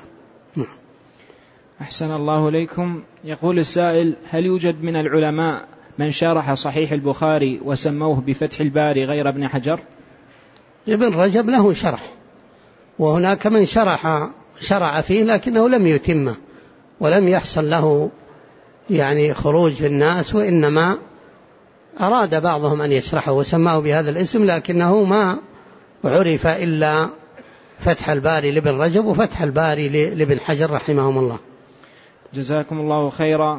أحسن الله إليكم. يقول السائل: هل يوجد من العلماء من شرح صحيح البخاري وسموه بفتح الباري غير ابن حجر؟ ابن رجب له شرح، وهناك من شرع فيه لكنه لم يتمه ولم يحصل له يعني خروج في الناس، وإنما أراد بعضهم أن يشرحه وسماه بهذا الاسم، لكنه ما عرف إلا فتح الباري لابن رجب وفتح الباري لابن حجر رحمهم الله. جزاكم الله خيرا.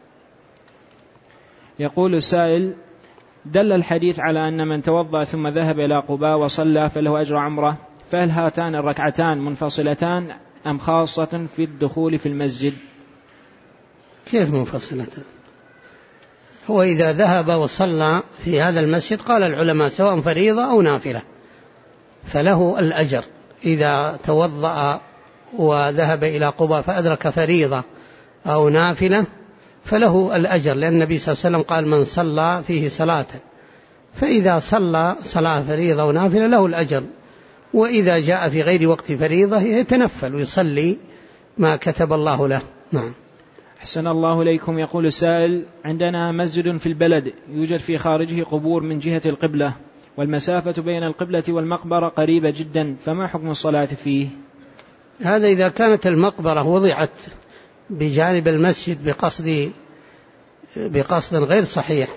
يقول السائل: دل الحديث على أن من توضأ ثم ذهب إلى قباء وصلى فله أجر عمره، فهل هاتان الركعتان منفصلتان أم خاصة في الدخول في المسجد؟ كيف منفصلتان؟ هو إذا ذهب وصلى في هذا المسجد قال العلماء سواء فريضة أو نافلة فله الأجر. إذا توضأ وذهب إلى قباء فأدرك فريضة أو نافلة فله الأجر، لأن النبي صلى الله عليه وسلم قال من صلى فيه صلاة، فإذا صلى صلاة فريضة ونافلة له الأجر. وإذا جاء في غير وقت فريضة يتنفل ويصلي ما كتب الله له. نعم. أحسن الله إليكم. يقول السائل: عندنا مسجد في البلد يوجد في خارجه قبور من جهة القبلة، والمسافة بين القبلة والمقبرة قريبة جدا، فما حكم الصلاة فيه؟ هذا إذا كانت المقبرة وضعت بجانب المسجد بقصد غير صحيح،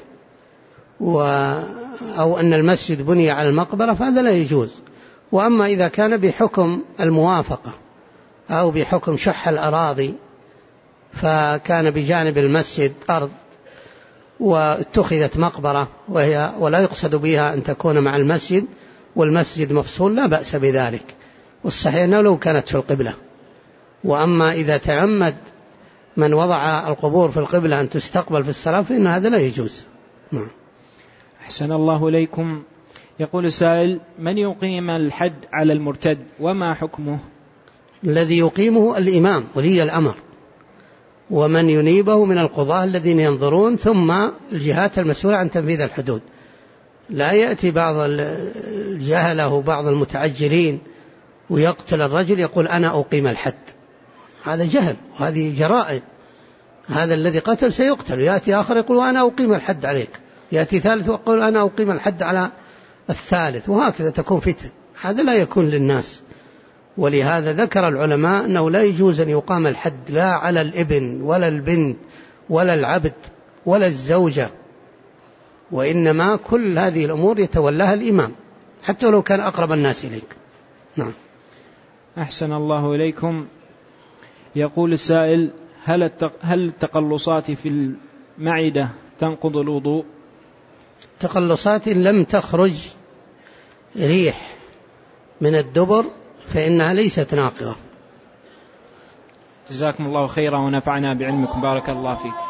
أو أن المسجد بني على المقبرة فهذا لا يجوز. وأما إذا كان بحكم الموافقة أو بحكم شح الأراضي، فكان بجانب المسجد أرض واتخذت مقبرة ولا يقصد بها أن تكون مع المسجد والمسجد مفصول، لا بأس بذلك، والصحيح أنه لو كانت في القبلة. وأما إذا تعمد من وضع القبور في القبلة أن تستقبل في الصلاة فإن هذا لا يجوز. أحسن الله إليكم. يقول السائل: من يقيم الحد على المرتد وما حكمه؟ الذي يقيمه الإمام ولي الأمر، ومن ينيبه من القضاة الذين ينظرون، ثم الجهات المسؤولة عن تنفيذ الحدود. لا يأتي بعض الجهلة وبعض المتعجلين ويقتل الرجل يقول أنا أقيم الحد، هذا جهل وهذه جرائم. هذا الذي قتل سيقتل، يأتي آخر يقول أنا أقيم الحد عليك، يأتي ثالث ويقول أنا أقيم الحد على الثالث، وهكذا تكون فتن. هذا لا يكون للناس. ولهذا ذكر العلماء أنه لا يجوز أن يقام الحد لا على الابن ولا البنت ولا العبد ولا الزوجة، وإنما كل هذه الأمور يتولاها الإمام حتى لو كان أقرب الناس إليك. نعم. أحسن الله إليكم. يقول السائل: هل التقلصات في المعدة تنقض الوضوء؟ تقلصات لم تخرج ريح من الدبر فإنها ليست ناقضة. جزاكم الله خيرا ونفعنا بعلمكم، بارك الله فيك.